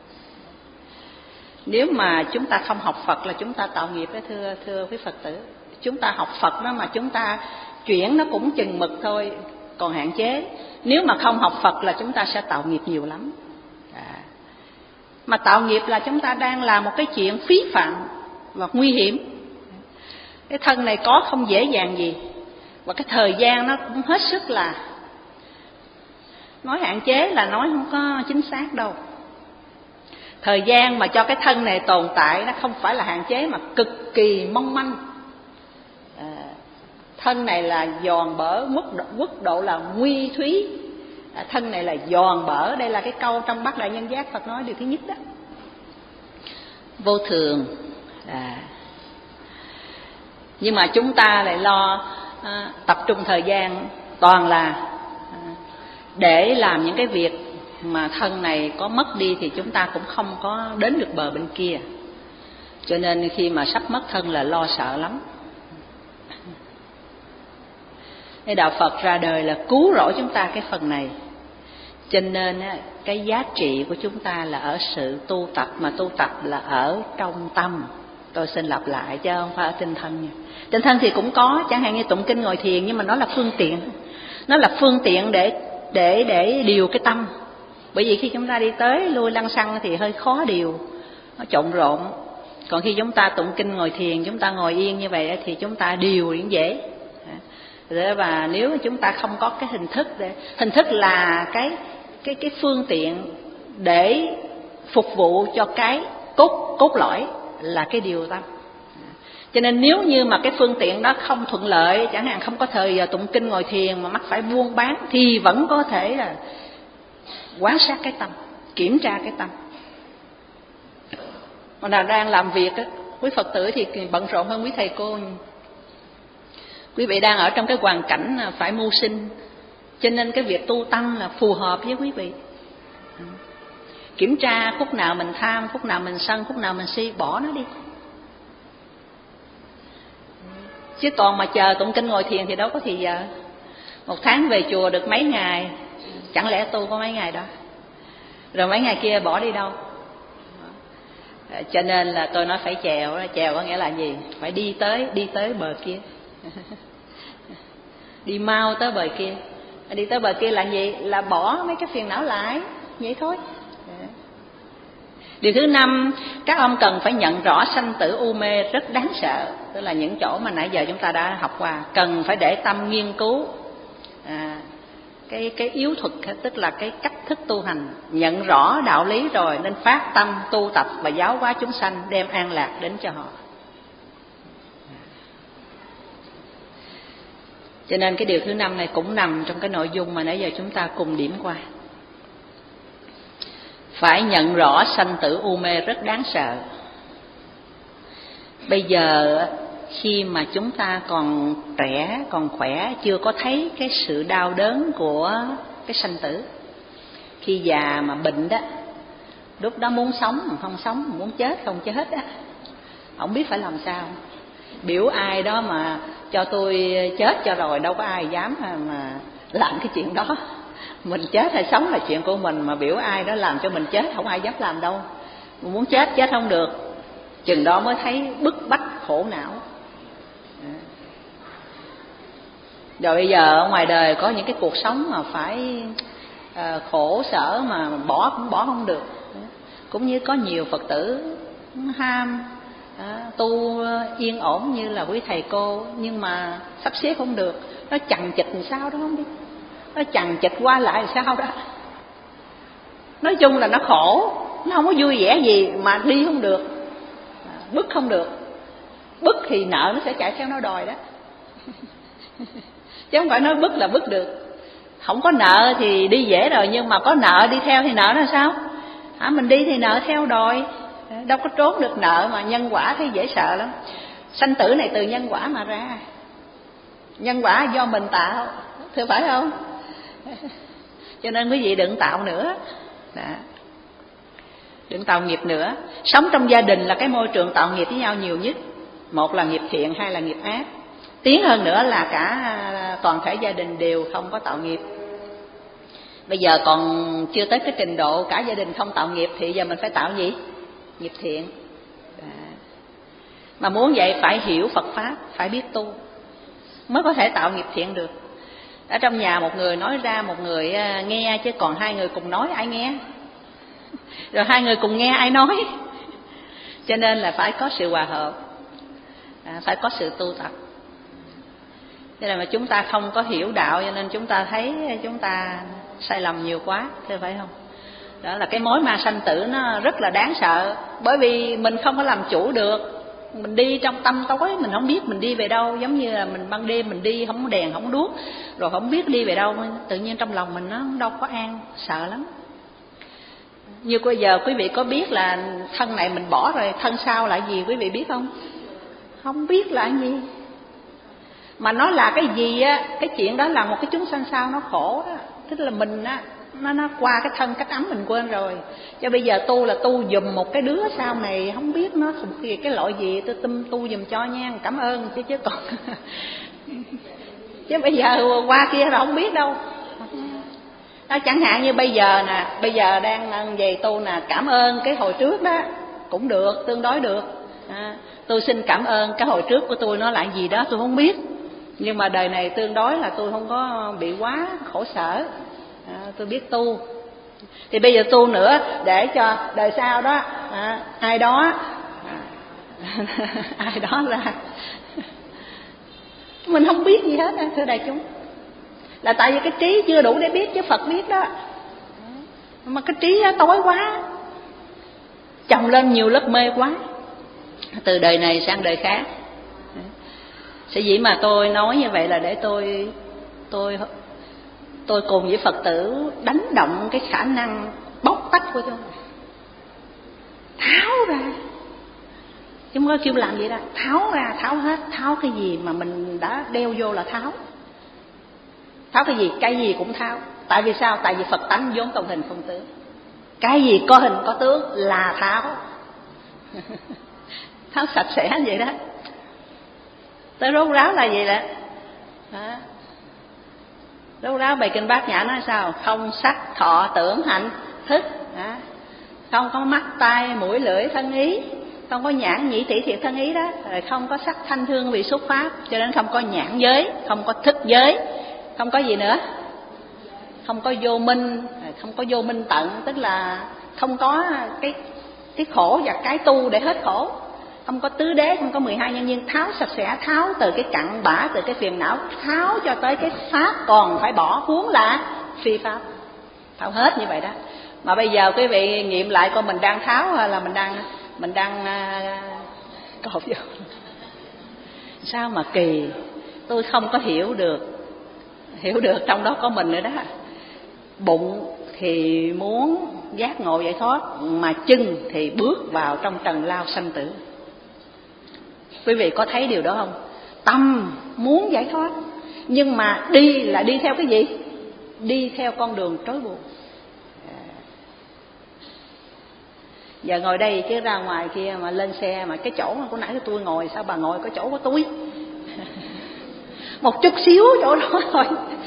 Nếu mà chúng ta không học Phật là chúng ta tạo nghiệp đó, thưa thưa quý Phật tử. Chúng ta học Phật đó mà chúng ta chuyển nó cũng chừng mực thôi, còn hạn chế. Nếu mà không học Phật là chúng ta sẽ tạo nghiệp nhiều lắm. À, mà tạo nghiệp là chúng ta đang làm một cái chuyện phí phạm và nguy hiểm. Cái thân này có không dễ dàng gì, và cái thời gian nó cũng hết sức là, nói hạn chế là nói không có chính xác đâu. Thời gian mà cho cái thân này tồn tại nó không phải là hạn chế, mà cực kỳ mong manh. À, thân này là giòn bở, mức độ, mức độ là nguy thúy. À, thân này là giòn bở. Đây là cái câu trong Bát Đại Nhân Giác Phật nói điều thứ nhất đó. Vô thường. À, nhưng mà chúng ta lại lo à, tập trung thời gian toàn là à, để làm những cái việc mà thân này có mất đi thì chúng ta cũng không có đến được bờ bên kia. Cho nên khi mà sắp mất thân là lo sợ lắm. Cái đạo Phật ra đời là cứu rỗi chúng ta cái phần này. Cho nên cái giá trị của chúng ta là ở sự tu tập, mà tu tập là ở trong tâm. Tôi xin lặp lại chứ không phải ở tinh thân nha. Tinh thân thì cũng có, chẳng hạn như tụng kinh ngồi thiền, nhưng mà nó là phương tiện. Nó là phương tiện để để để điều cái tâm. Bởi vì khi chúng ta đi tới lui lăng xăng thì hơi khó điều, nó trộn rộn. Còn khi chúng ta tụng kinh ngồi thiền, chúng ta ngồi yên như vậy thì chúng ta điều cũng dễ. Và nếu chúng ta không có cái hình thức để, hình thức là cái cái cái phương tiện để phục vụ cho cái cốt cốt lõi là cái điều tâm. Cho nên nếu như mà cái phương tiện đó không thuận lợi, chẳng hạn không có thời giờ tụng kinh ngồi thiền mà mắc phải buôn bán, thì vẫn có thể là quan sát cái tâm, kiểm tra cái tâm. Mà nào đang làm việc á, quý Phật tử thì bận rộn hơn quý thầy cô. Quý vị đang ở trong cái hoàn cảnh phải mưu sinh, cho nên cái việc tu tâm là phù hợp với quý vị. Kiểm tra khúc nào mình tham, khúc nào mình sân, khúc nào mình si, bỏ nó đi. Chứ còn mà chờ tụng kinh ngồi thiền thì đâu có thì giờ. Một tháng về chùa được mấy ngày, chẳng lẽ tu có mấy ngày đó, rồi mấy ngày kia bỏ đi đâu? Cho nên là tôi nói phải chèo. Chèo có nghĩa là gì? Phải đi tới đi tới bờ kia. Đi mau tới bờ kia. Đi tới bờ kia là gì? Là bỏ mấy cái phiền não lại, vậy thôi. Điều thứ năm, các ông cần phải nhận rõ sanh tử u mê rất đáng sợ. Tức là những chỗ mà nãy giờ chúng ta đã học qua, cần phải để tâm nghiên cứu à, cái cái yếu thuật, tức là cái cách thức tu hành. Nhận rõ đạo lý rồi nên phát tâm tu tập và giáo hóa chúng sanh, đem an lạc đến cho họ. Cho nên cái điều thứ năm này cũng nằm trong cái nội dung mà nãy giờ chúng ta cùng điểm qua. Phải nhận rõ sanh tử u mê rất đáng sợ. Bây giờ khi mà chúng ta còn trẻ, còn khỏe, chưa có thấy cái sự đau đớn của cái sanh tử. Khi già mà bệnh đó, lúc đó muốn sống mà không sống, muốn chết không chết á, không biết phải làm sao. Biểu ai đó mà cho tôi chết cho rồi, đâu có ai dám mà làm cái chuyện đó. Mình chết hay sống là chuyện của mình, mà biểu ai đó làm cho mình chết không ai dám làm đâu. Mình muốn chết chết không được, chừng đó mới thấy bức bách khổ não. Rồi bây giờ ở ngoài đời có những cái cuộc sống mà phải à, khổ sở mà bỏ cũng bỏ không được. Cũng như có nhiều Phật tử ham à, tu yên ổn như là quý thầy cô, nhưng mà sắp xếp không được, nó chằng chịt làm sao đó không biết, nó chằng chịt qua lại làm sao đó. Nói chung là nó khổ, nó không có vui vẻ gì mà đi không được, à, bứt không được. Bứt thì nợ nó sẽ chạy theo nó đòi đó. Chứ không phải nói bứt là bứt được. Không có nợ thì đi dễ rồi, nhưng mà có nợ đi theo thì nợ nó sao? À, mình đi thì nợ theo đòi, đâu có trốn được nợ mà. Nhân quả thấy dễ sợ lắm. Sanh tử này từ nhân quả mà ra. Nhân quả do mình tạo, thưa phải không? Cho nên quý vị đừng tạo nữa. Đó. Đừng tạo nghiệp nữa. Sống trong gia đình là cái môi trường tạo nghiệp với nhau nhiều nhất. Một là nghiệp thiện, hai là nghiệp ác. Tiến hơn nữa là cả toàn thể gia đình đều không có tạo nghiệp. Bây giờ còn chưa tới cái trình độ cả gia đình không tạo nghiệp, thì giờ mình phải tạo gì? Nghiệp thiện. Đó. Mà muốn vậy phải hiểu Phật Pháp, phải biết tu mới có thể tạo nghiệp thiện được. Ở trong nhà một người nói ra, một người nghe, chứ còn hai người cùng nói ai nghe? Rồi hai người cùng nghe ai nói? Cho nên là phải có sự hòa hợp, à, phải có sự tu tập. Thế là mà chúng ta không có hiểu đạo, cho nên chúng ta thấy chúng ta sai lầm nhiều quá, thế phải không? Đó là cái mối ma sanh tử nó rất là đáng sợ. Bởi vì mình không có làm chủ được. Mình đi trong tâm tối, mình không biết mình đi về đâu. Giống như là mình ban đêm mình đi không có đèn, không có đuốc, rồi không biết đi về đâu, tự nhiên trong lòng mình nó đâu có an, sợ lắm. Như bây giờ quý vị có biết là thân này mình bỏ rồi, thân sau là gì quý vị biết không? Không biết là gì. Mà nó là cái gì á, cái chuyện đó là một cái chúng sanh sao nó khổ đó. Tức là mình á, nó nó qua cái thân cách ấm mình quên rồi. Cho bây giờ tu là tu giùm một cái đứa sau này không biết nó cái, cái loại gì, tôi tâm tu giùm cho nha, cảm ơn chứ chứ còn chứ bây giờ qua kia là không biết đâu. Đó, chẳng hạn như bây giờ nè, bây giờ đang về tu nè, cảm ơn cái hồi trước đó cũng được, tương đối được. À, tôi xin cảm ơn cái hồi trước của tôi nó là gì đó tôi không biết, nhưng mà đời này tương đối là tôi không có bị quá khổ sở. À, tôi biết tu, thì bây giờ tu nữa để cho đời sau đó à, ai đó à, ai đó ra mình không biết gì hết. Thưa đại chúng, là tại vì cái trí chưa đủ để biết, chứ Phật biết đó. Mà cái trí tối quá, chồng lên nhiều lớp mê quá, từ đời này sang đời khác. Sở dĩ mà tôi nói như vậy là để tôi tôi tôi cùng với Phật tử đánh động cái khả năng bóc tách của tôi, tháo ra. Chúng có kêu làm vậy đó, tháo ra, tháo hết. Tháo cái gì mà mình đã đeo vô là tháo. Tháo cái gì? Cái gì cũng tháo. Tại vì sao? Tại vì Phật tánh vốn không hình không tướng. Cái gì có hình có tướng là tháo. Tháo sạch sẽ vậy đó. Tới rốt ráo là vậy đó. Đó. Rốt ráo bài kinh Bát Nhã nói sao? Không sắc thọ tưởng hạnh thức. Đó. Không có mắt tai mũi lưỡi thân ý, không có nhãn nhĩ tỷ thiệt thân ý đó, rồi không có sắc thanh hương vị xúc pháp, cho nên không có nhãn giới, không có thức giới, không có gì nữa, không có vô minh, không có vô minh tận, tức là không có cái cái khổ và cái tu để hết khổ, không có tứ đế, không có mười hai nhân duyên. Tháo sạch sẽ, tháo từ cái cặn bã, từ cái phiền não, tháo cho tới cái pháp còn phải bỏ, huống là phi pháp, tháo hết như vậy đó. Mà bây giờ quý vị nghiệm lại coi mình đang tháo hay là mình đang mình đang uh, cột vô. Sao mà kỳ, tôi không có hiểu được, hiểu được trong đó có mình nữa đó. Bụng thì muốn giác ngộ giải thoát, mà chân thì bước vào trong trần lao sanh tử. Quý vị có thấy điều đó không? Tâm muốn giải thoát, nhưng mà đi là đi theo cái gì? Đi theo con đường trói buộc. Giờ ngồi đây chứ ra ngoài kia mà lên xe mà cái chỗ mà của nãy tôi ngồi, sao bà ngồi có chỗ của tôi? Một chút xíu chỗ đó thôi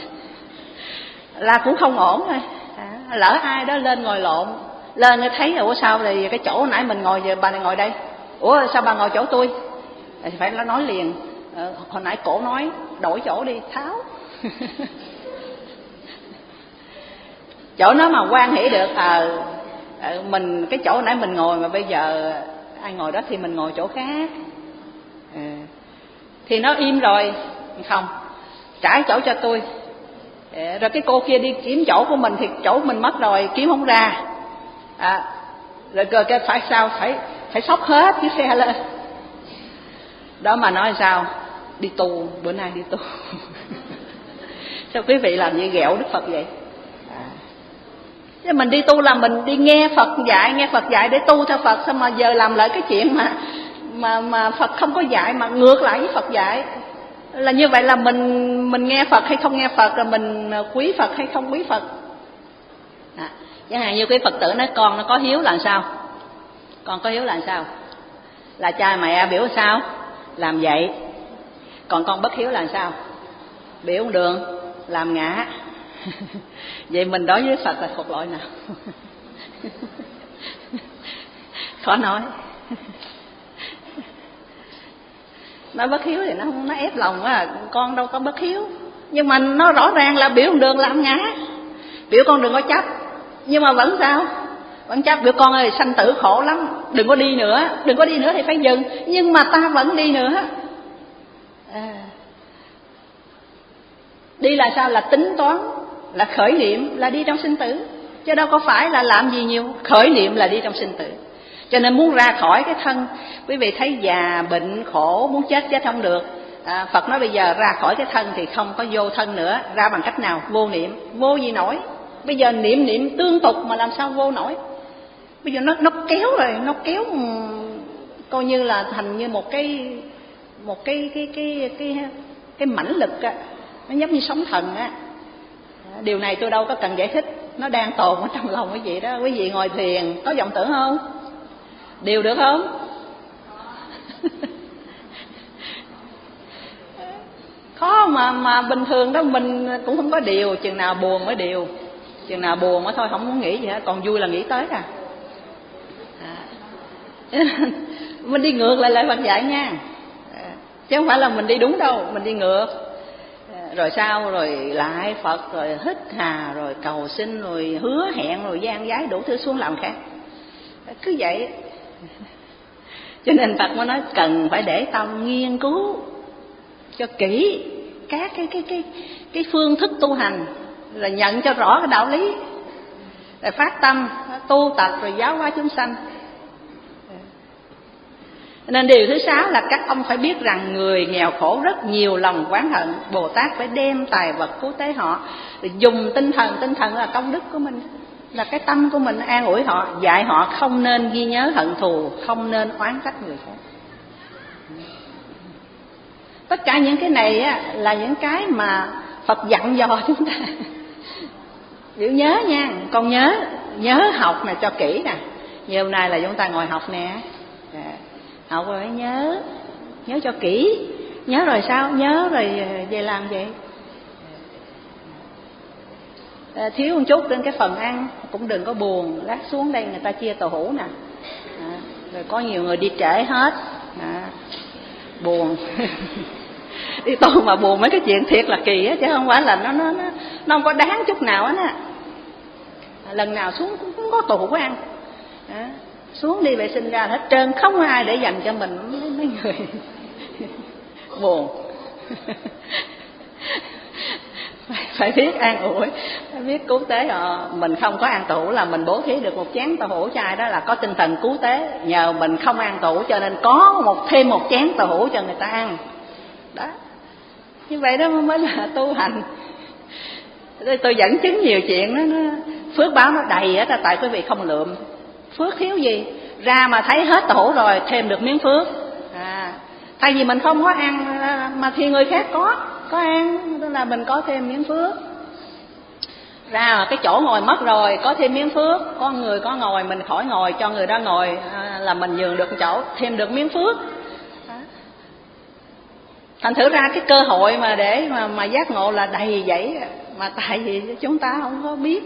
là cũng không ổn rồi. À, lỡ ai đó lên ngồi lộn, lên thấy ủa sao thì cái chỗ nãy mình ngồi giờ bà này ngồi đây, ủa sao bà ngồi chỗ tôi? Thì phải nói liền, ờ, hồi nãy cổ nói đổi chỗ đi, tháo. Chỗ nó mà quan hỷ được, ờ à, mình cái chỗ nãy mình ngồi mà bây giờ ai ngồi đó thì mình ngồi chỗ khác, à, thì nó im rồi, không trải chỗ cho tôi. À, rồi cái cô kia đi kiếm chỗ của mình thì chỗ mình mất rồi, kiếm không ra, à, rồi cơ cái phải sao phải phải xốc hết cái xe lên đó. Mà nói sao đi tu, bữa nay đi tu. Sao quý vị làm như ghẹo Đức Phật vậy? À, chứ mình đi tu là mình đi nghe Phật dạy, nghe Phật dạy để tu theo Phật. Sao mà giờ làm lại cái chuyện mà mà mà Phật không có dạy mà ngược lại với Phật dạy? Là như vậy là mình mình nghe Phật hay không nghe Phật, là mình quý Phật hay không quý Phật. À, chẳng hạn như cái Phật tử nói con nó có hiếu là sao? Con có hiếu là sao? Là cha mẹ biểu sao làm vậy. Còn con bất hiếu là sao? Biểu đường làm ngã. Vậy mình đối với Phật là thuộc loại nào? Khó nói. Nói bất hiếu thì nó không, nó ép lòng quá. Con đâu có bất hiếu, nhưng mà nó rõ ràng là biểu đường làm ngã. Biểu con đừng có chấp, nhưng mà vẫn sao? Vẫn chấp. Biểu con ơi sanh tử khổ lắm, đừng có đi nữa, đừng có đi nữa thì phải dừng, nhưng mà ta vẫn đi nữa. À, đi là sao? Là tính toán, là khởi niệm, là đi trong sinh tử, chứ đâu có phải là làm gì nhiều. Khởi niệm là đi trong sinh tử. Cho nên muốn ra khỏi cái thân, quý vị thấy già bệnh khổ, muốn chết chết không được. À, Phật nói bây giờ ra khỏi cái thân thì không có vô thân nữa. Ra bằng cách nào? Vô niệm. Vô gì nổi? Bây giờ niệm niệm tương tục mà làm sao vô nổi? Bây giờ nó nó kéo rồi, nó kéo coi như là thành như một cái một cái cái cái cái cái, cái mãnh lực á, nó giống như sóng thần á. Điều này tôi đâu có cần giải thích, nó đang tồn ở trong lòng quý vị đó. Quý vị ngồi thiền có vọng tưởng không? Điều được không? Khó mà mà bình thường đó mình cũng không có điều, chừng nào buồn mới điều, chừng nào buồn mới thôi, không muốn nghĩ gì hết, còn vui là nghĩ tới à. À. Mình đi ngược lại lại Phật dạy nha, à, chứ không phải là mình đi đúng đâu, mình đi ngược. À, rồi sao rồi lại Phật, rồi hít hà, rồi cầu xin, rồi hứa hẹn, rồi gian giái đủ thứ xuống làm khác, à, cứ vậy. Cho nên Phật mới nói cần phải để tâm nghiên cứu cho kỹ các cái cái cái cái phương thức tu hành, là nhận cho rõ cái đạo lý, rồi phát tâm tu tập, rồi giáo hóa chúng sanh. Nên điều thứ sáu là các ông phải biết rằng người nghèo khổ rất nhiều lòng oán hận, Bồ Tát phải đem tài vật cứu tế họ, rồi dùng tinh thần. Tinh thần là công đức của mình, là cái tâm của mình, an ủi họ, dạy họ không nên ghi nhớ hận thù, không nên oán trách người khác. Tất cả những cái này á, là những cái mà Phật dặn dò chúng ta. Biểu nhớ nha, con nhớ, nhớ học này cho kỹ nè. Như hôm nay là chúng ta ngồi học nè, học rồi phải nhớ, nhớ cho kỹ. Nhớ rồi sao? Nhớ rồi về làm vậy. À, thiếu một chút trên cái phần ăn cũng đừng có buồn, lát xuống đây người ta chia tàu hũ nè, à, rồi có nhiều người đi trễ hết, à, buồn. Đi tu mà buồn mấy cái chuyện thiệt là kỳ á, chứ không phải là nó nó nó nó không có đáng chút nào á. À, lần nào xuống cũng không có tàu hũ ăn, à, xuống đi vệ sinh ra hết trơn, không có ai để dành cho mình. Mấy, mấy người buồn. Phải, phải biết an ủi, phải biết cứu tế họ. Mình không có ăn tủ là mình bố thí được một chén tàu hũ chai, đó là có tinh thần cứu tế. Nhờ mình không ăn tủ cho nên có một thêm một chén tàu hũ cho người ta ăn. Đó, như vậy đó mới là tu hành. Tôi dẫn chứng nhiều chuyện đó, nó, phước báo nó đầy á, tại quý vị không lượm. Phước thiếu gì? Ra mà thấy hết tàu hũ rồi thêm được miếng phước. À, thay vì mình không có ăn mà thì người khác có có ăn, tức là mình có thêm miếng phước. Ra mà cái chỗ ngồi mất rồi có thêm miếng phước, có người có ngồi mình khỏi ngồi cho người đó ngồi, à, là mình nhường được chỗ, thêm được miếng phước. Đó. Thành thử ra cái cơ hội mà để mà mà giác ngộ là đầy vậy, mà tại vì chúng ta không có biết.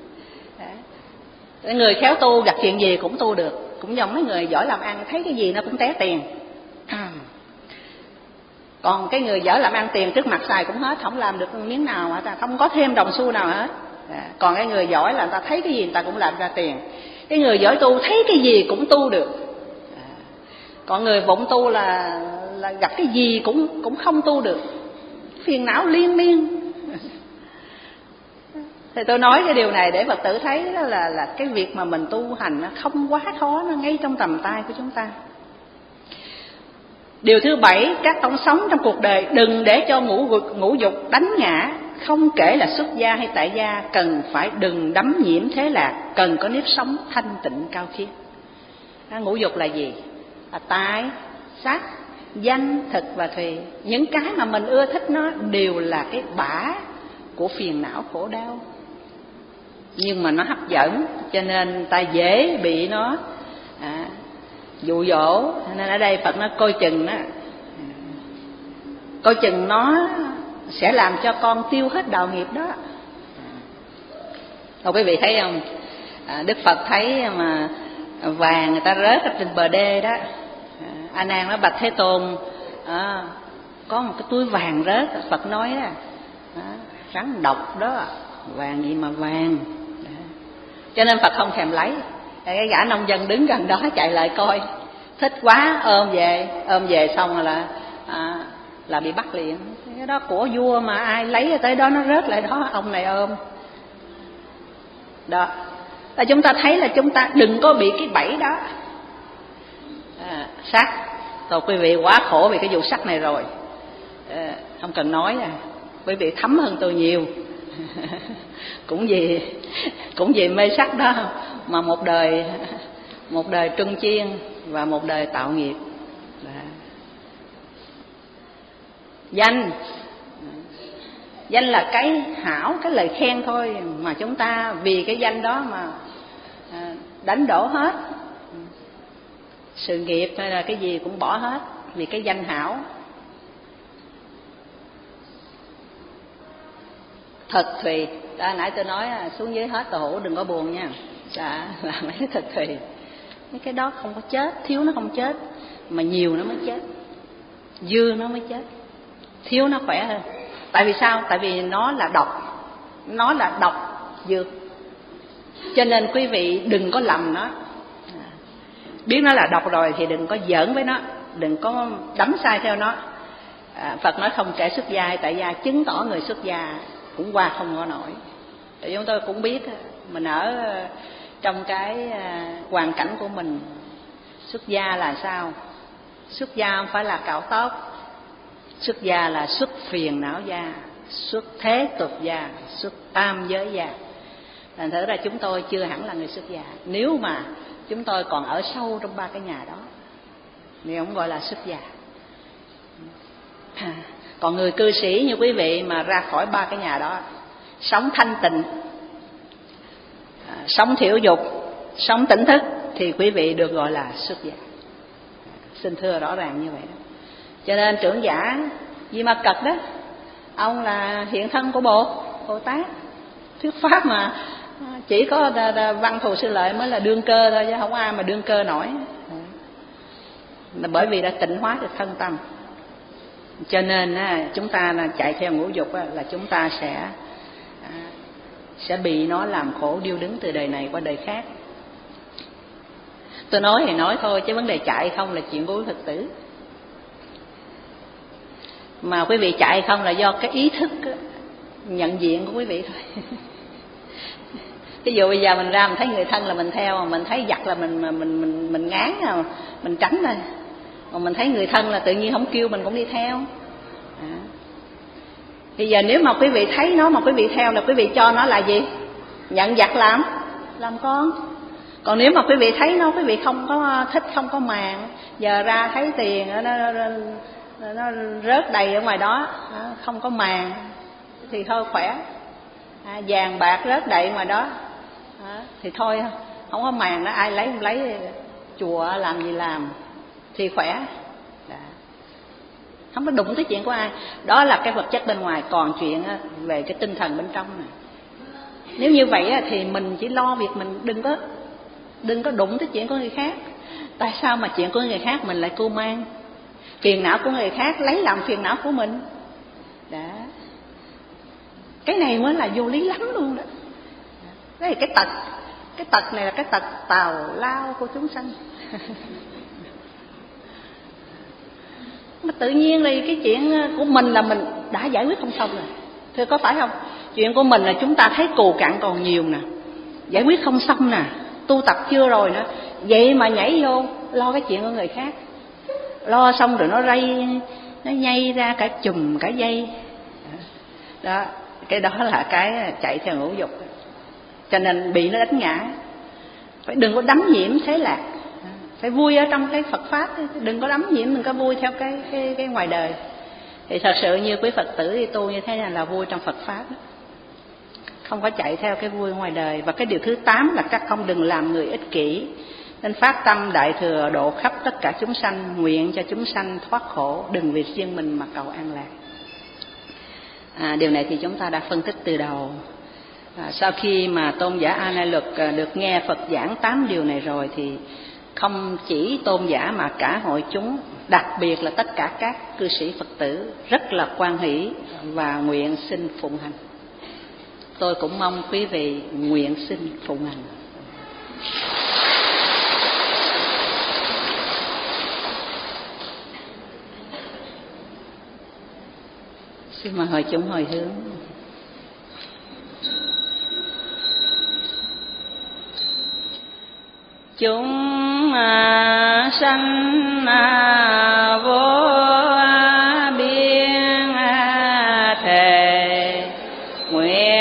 Đó. Người khéo tu gặp chuyện gì cũng tu được, cũng giống mấy người giỏi làm ăn, thấy cái gì nó cũng té tiền. Còn cái người dở làm ăn tiền trước mặt xài cũng hết, không làm được miếng nào mà ta không có thêm đồng xu nào hết. À, còn cái người giỏi là người ta thấy cái gì người ta cũng làm ra tiền. Cái người giỏi tu thấy cái gì cũng tu được. À, còn người vụng tu là là gặp cái gì cũng cũng không tu được, phiền não liên miên. Thì tôi nói cái điều này để Phật tử thấy đó là là cái việc mà mình tu hành nó không quá khó, nó ngay trong tầm tay của chúng ta. Điều thứ bảy, các ông sống trong cuộc đời đừng để cho ngũ ngũ dục đánh ngã. Không kể là xuất gia hay tại gia, cần phải đừng đắm nhiễm thế lạc, cần có nếp sống thanh tịnh cao khiết. À, ngũ dục là gì? Là tài, sắc, danh, thực và thùy. Những cái mà mình ưa thích nó đều là cái bã của phiền não khổ đau, nhưng mà nó hấp dẫn, cho nên ta dễ bị nó à, dụ dỗ. Nên ở đây Phật nó coi chừng đó, coi chừng nó sẽ làm cho con tiêu hết đạo nghiệp đó. Thôi quý vị thấy không, à, Đức Phật thấy mà vàng người ta rớt ở trên bờ đê đó, A Nan nó bạch Thế Tôn, à, có một cái túi vàng rớt. Phật nói đó, à, rắn độc đó, vàng gì mà vàng. Đó. Cho nên Phật không thèm lấy. Cái gã nông dân đứng gần đó chạy lại coi, thích quá ôm về, ôm về xong rồi là à, là bị bắt liền. Cái đó của vua mà ai lấy tới đó nó rớt lại đó, ông này ôm. Đó là chúng ta thấy là chúng ta đừng có bị cái bẫy đó. À, sắc, rồi quý vị quá khổ vì cái vụ sắc này rồi, à, không cần nói à, quý vị thấm hơn tôi nhiều. cũng vì cũng vì mê sắc đó mà một đời một đời truân chiên và một đời tạo nghiệp. Đó. Danh, danh là cái hảo, cái lời khen thôi, mà chúng ta vì cái danh đó mà đánh đổ hết sự nghiệp hay là cái gì cũng bỏ hết vì cái danh hảo. Thật thùy, đã nãy tôi nói xuống dưới hết tàu hũ đừng có buồn nha. Đã là mấy cái thật thùy, mấy cái đó không có chết, thiếu nó không chết, mà nhiều nó mới chết, dư nó mới chết, thiếu nó khỏe hơn. Tại vì sao? Tại vì nó là độc, nó là độc dược. Cho nên quý vị đừng có lầm nó. Biết nó là độc rồi thì đừng có giỡn với nó, đừng có đắm sai theo nó. À, Phật nói không kể xuất gia hay tại gia, chứng tỏ người xuất gia cũng qua không ngõ nổi. Thì chúng tôi cũng biết mình ở trong cái hoàn cảnh của mình, xuất gia là sao? Xuất gia không phải là cạo tóc, xuất gia là xuất phiền não gia, xuất thế tục gia, xuất tam giới gia. Thành thử ra chúng tôi chưa hẳn là người xuất gia. Nếu mà chúng tôi còn ở sâu trong ba cái nhà đó thì không gọi là xuất gia. À, còn người cư sĩ như quý vị mà ra khỏi ba cái nhà đó, sống thanh tịnh, à, sống thiểu dục, sống tỉnh thức, thì quý vị được gọi là xuất gia. Xin thưa rõ ràng như vậy đó. Cho nên trưởng giả Di Ma Cật đó, ông là hiện thân của Bồ Bồ Tát, thuyết pháp mà chỉ có Văn Thù Sư Lợi mới là đương cơ thôi, chứ không ai mà đương cơ nổi. Là bởi vì đã tịnh hóa được thân tâm. Cho nên chúng ta chạy theo ngũ dục là chúng ta sẽ sẽ bị nó làm khổ điêu đứng từ đời này qua đời khác. Tôi nói thì nói thôi, chứ vấn đề chạy không là chuyện của quý Phật tử. Mà quý vị chạy không là do cái ý thức nhận diện của quý vị thôi. Ví dụ bây giờ mình ra mình thấy người thân là mình theo, mình thấy giặc là mình mình mình mình ngán, mình tránh rồi. Còn mình thấy người thân là tự nhiên không kêu mình cũng đi theo. À. Bây giờ nếu mà quý vị thấy nó mà quý vị theo là quý vị cho nó là gì? Nhận giặc làm làm con. Còn nếu mà quý vị thấy nó, quý vị không có thích, không có màng, giờ ra thấy tiền nó, nó, nó, nó rớt đầy ở ngoài đó, không có màng thì thôi khỏe. À, vàng bạc rớt đầy ngoài đó à, thì thôi không có màng đó, ai lấy không lấy, chùa làm gì làm thì khỏe. Đã. Không có đụng tới chuyện của ai. Đó là cái vật chất bên ngoài, còn chuyện về cái tinh thần bên trong này. Nếu như vậy thì mình chỉ lo việc mình, đừng có đừng có đụng tới chuyện của người khác. Tại sao mà chuyện của người khác mình lại cưu mang? Phiền não của người khác lấy làm phiền não của mình. Đó. Cái này mới là vô lý lắm luôn đó. Đây là cái tật, cái tật này là cái tật tào lao của chúng sanh. Mà tự nhiên thì cái chuyện của mình là mình đã giải quyết không xong rồi. Thưa có phải không? Chuyện của mình là chúng ta thấy cù cạn còn nhiều nè, giải quyết không xong nè, tu tập chưa rồi nữa. Vậy mà nhảy vô lo cái chuyện của người khác. Lo xong rồi nó rây, nó nhây ra cả chùm cả dây. Đó, cái đó là cái chạy theo ngũ dục. Cho nên bị nó đánh ngã. Phải đừng có đắm nhiễm thế lạc. Phải vui ở trong cái Phật Pháp, đừng có đắm nhiễm, đừng có vui theo cái, cái, cái ngoài đời. Thì thật sự như quý Phật tử đi tu như thế này là vui trong Phật Pháp đó. Không có chạy theo cái vui ngoài đời. Và cái điều thứ tám là các ông đừng làm người ích kỷ, nên phát tâm đại thừa độ khắp tất cả chúng sanh, nguyện cho chúng sanh thoát khổ, đừng vì riêng mình mà cầu an lạc. À, điều này thì chúng ta đã phân tích từ đầu. À, sau khi mà tôn giả A Nan Luật được nghe Phật giảng tám điều này rồi thì không chỉ tôn giả mà cả hội chúng, đặc biệt là tất cả các cư sĩ Phật tử rất là hoan hỷ và nguyện xin phụng hành. Tôi cũng mong quý vị nguyện xin phụng hành. Xin mời hội chúng hồi hướng. Chúng sanh vô biên thể nguyện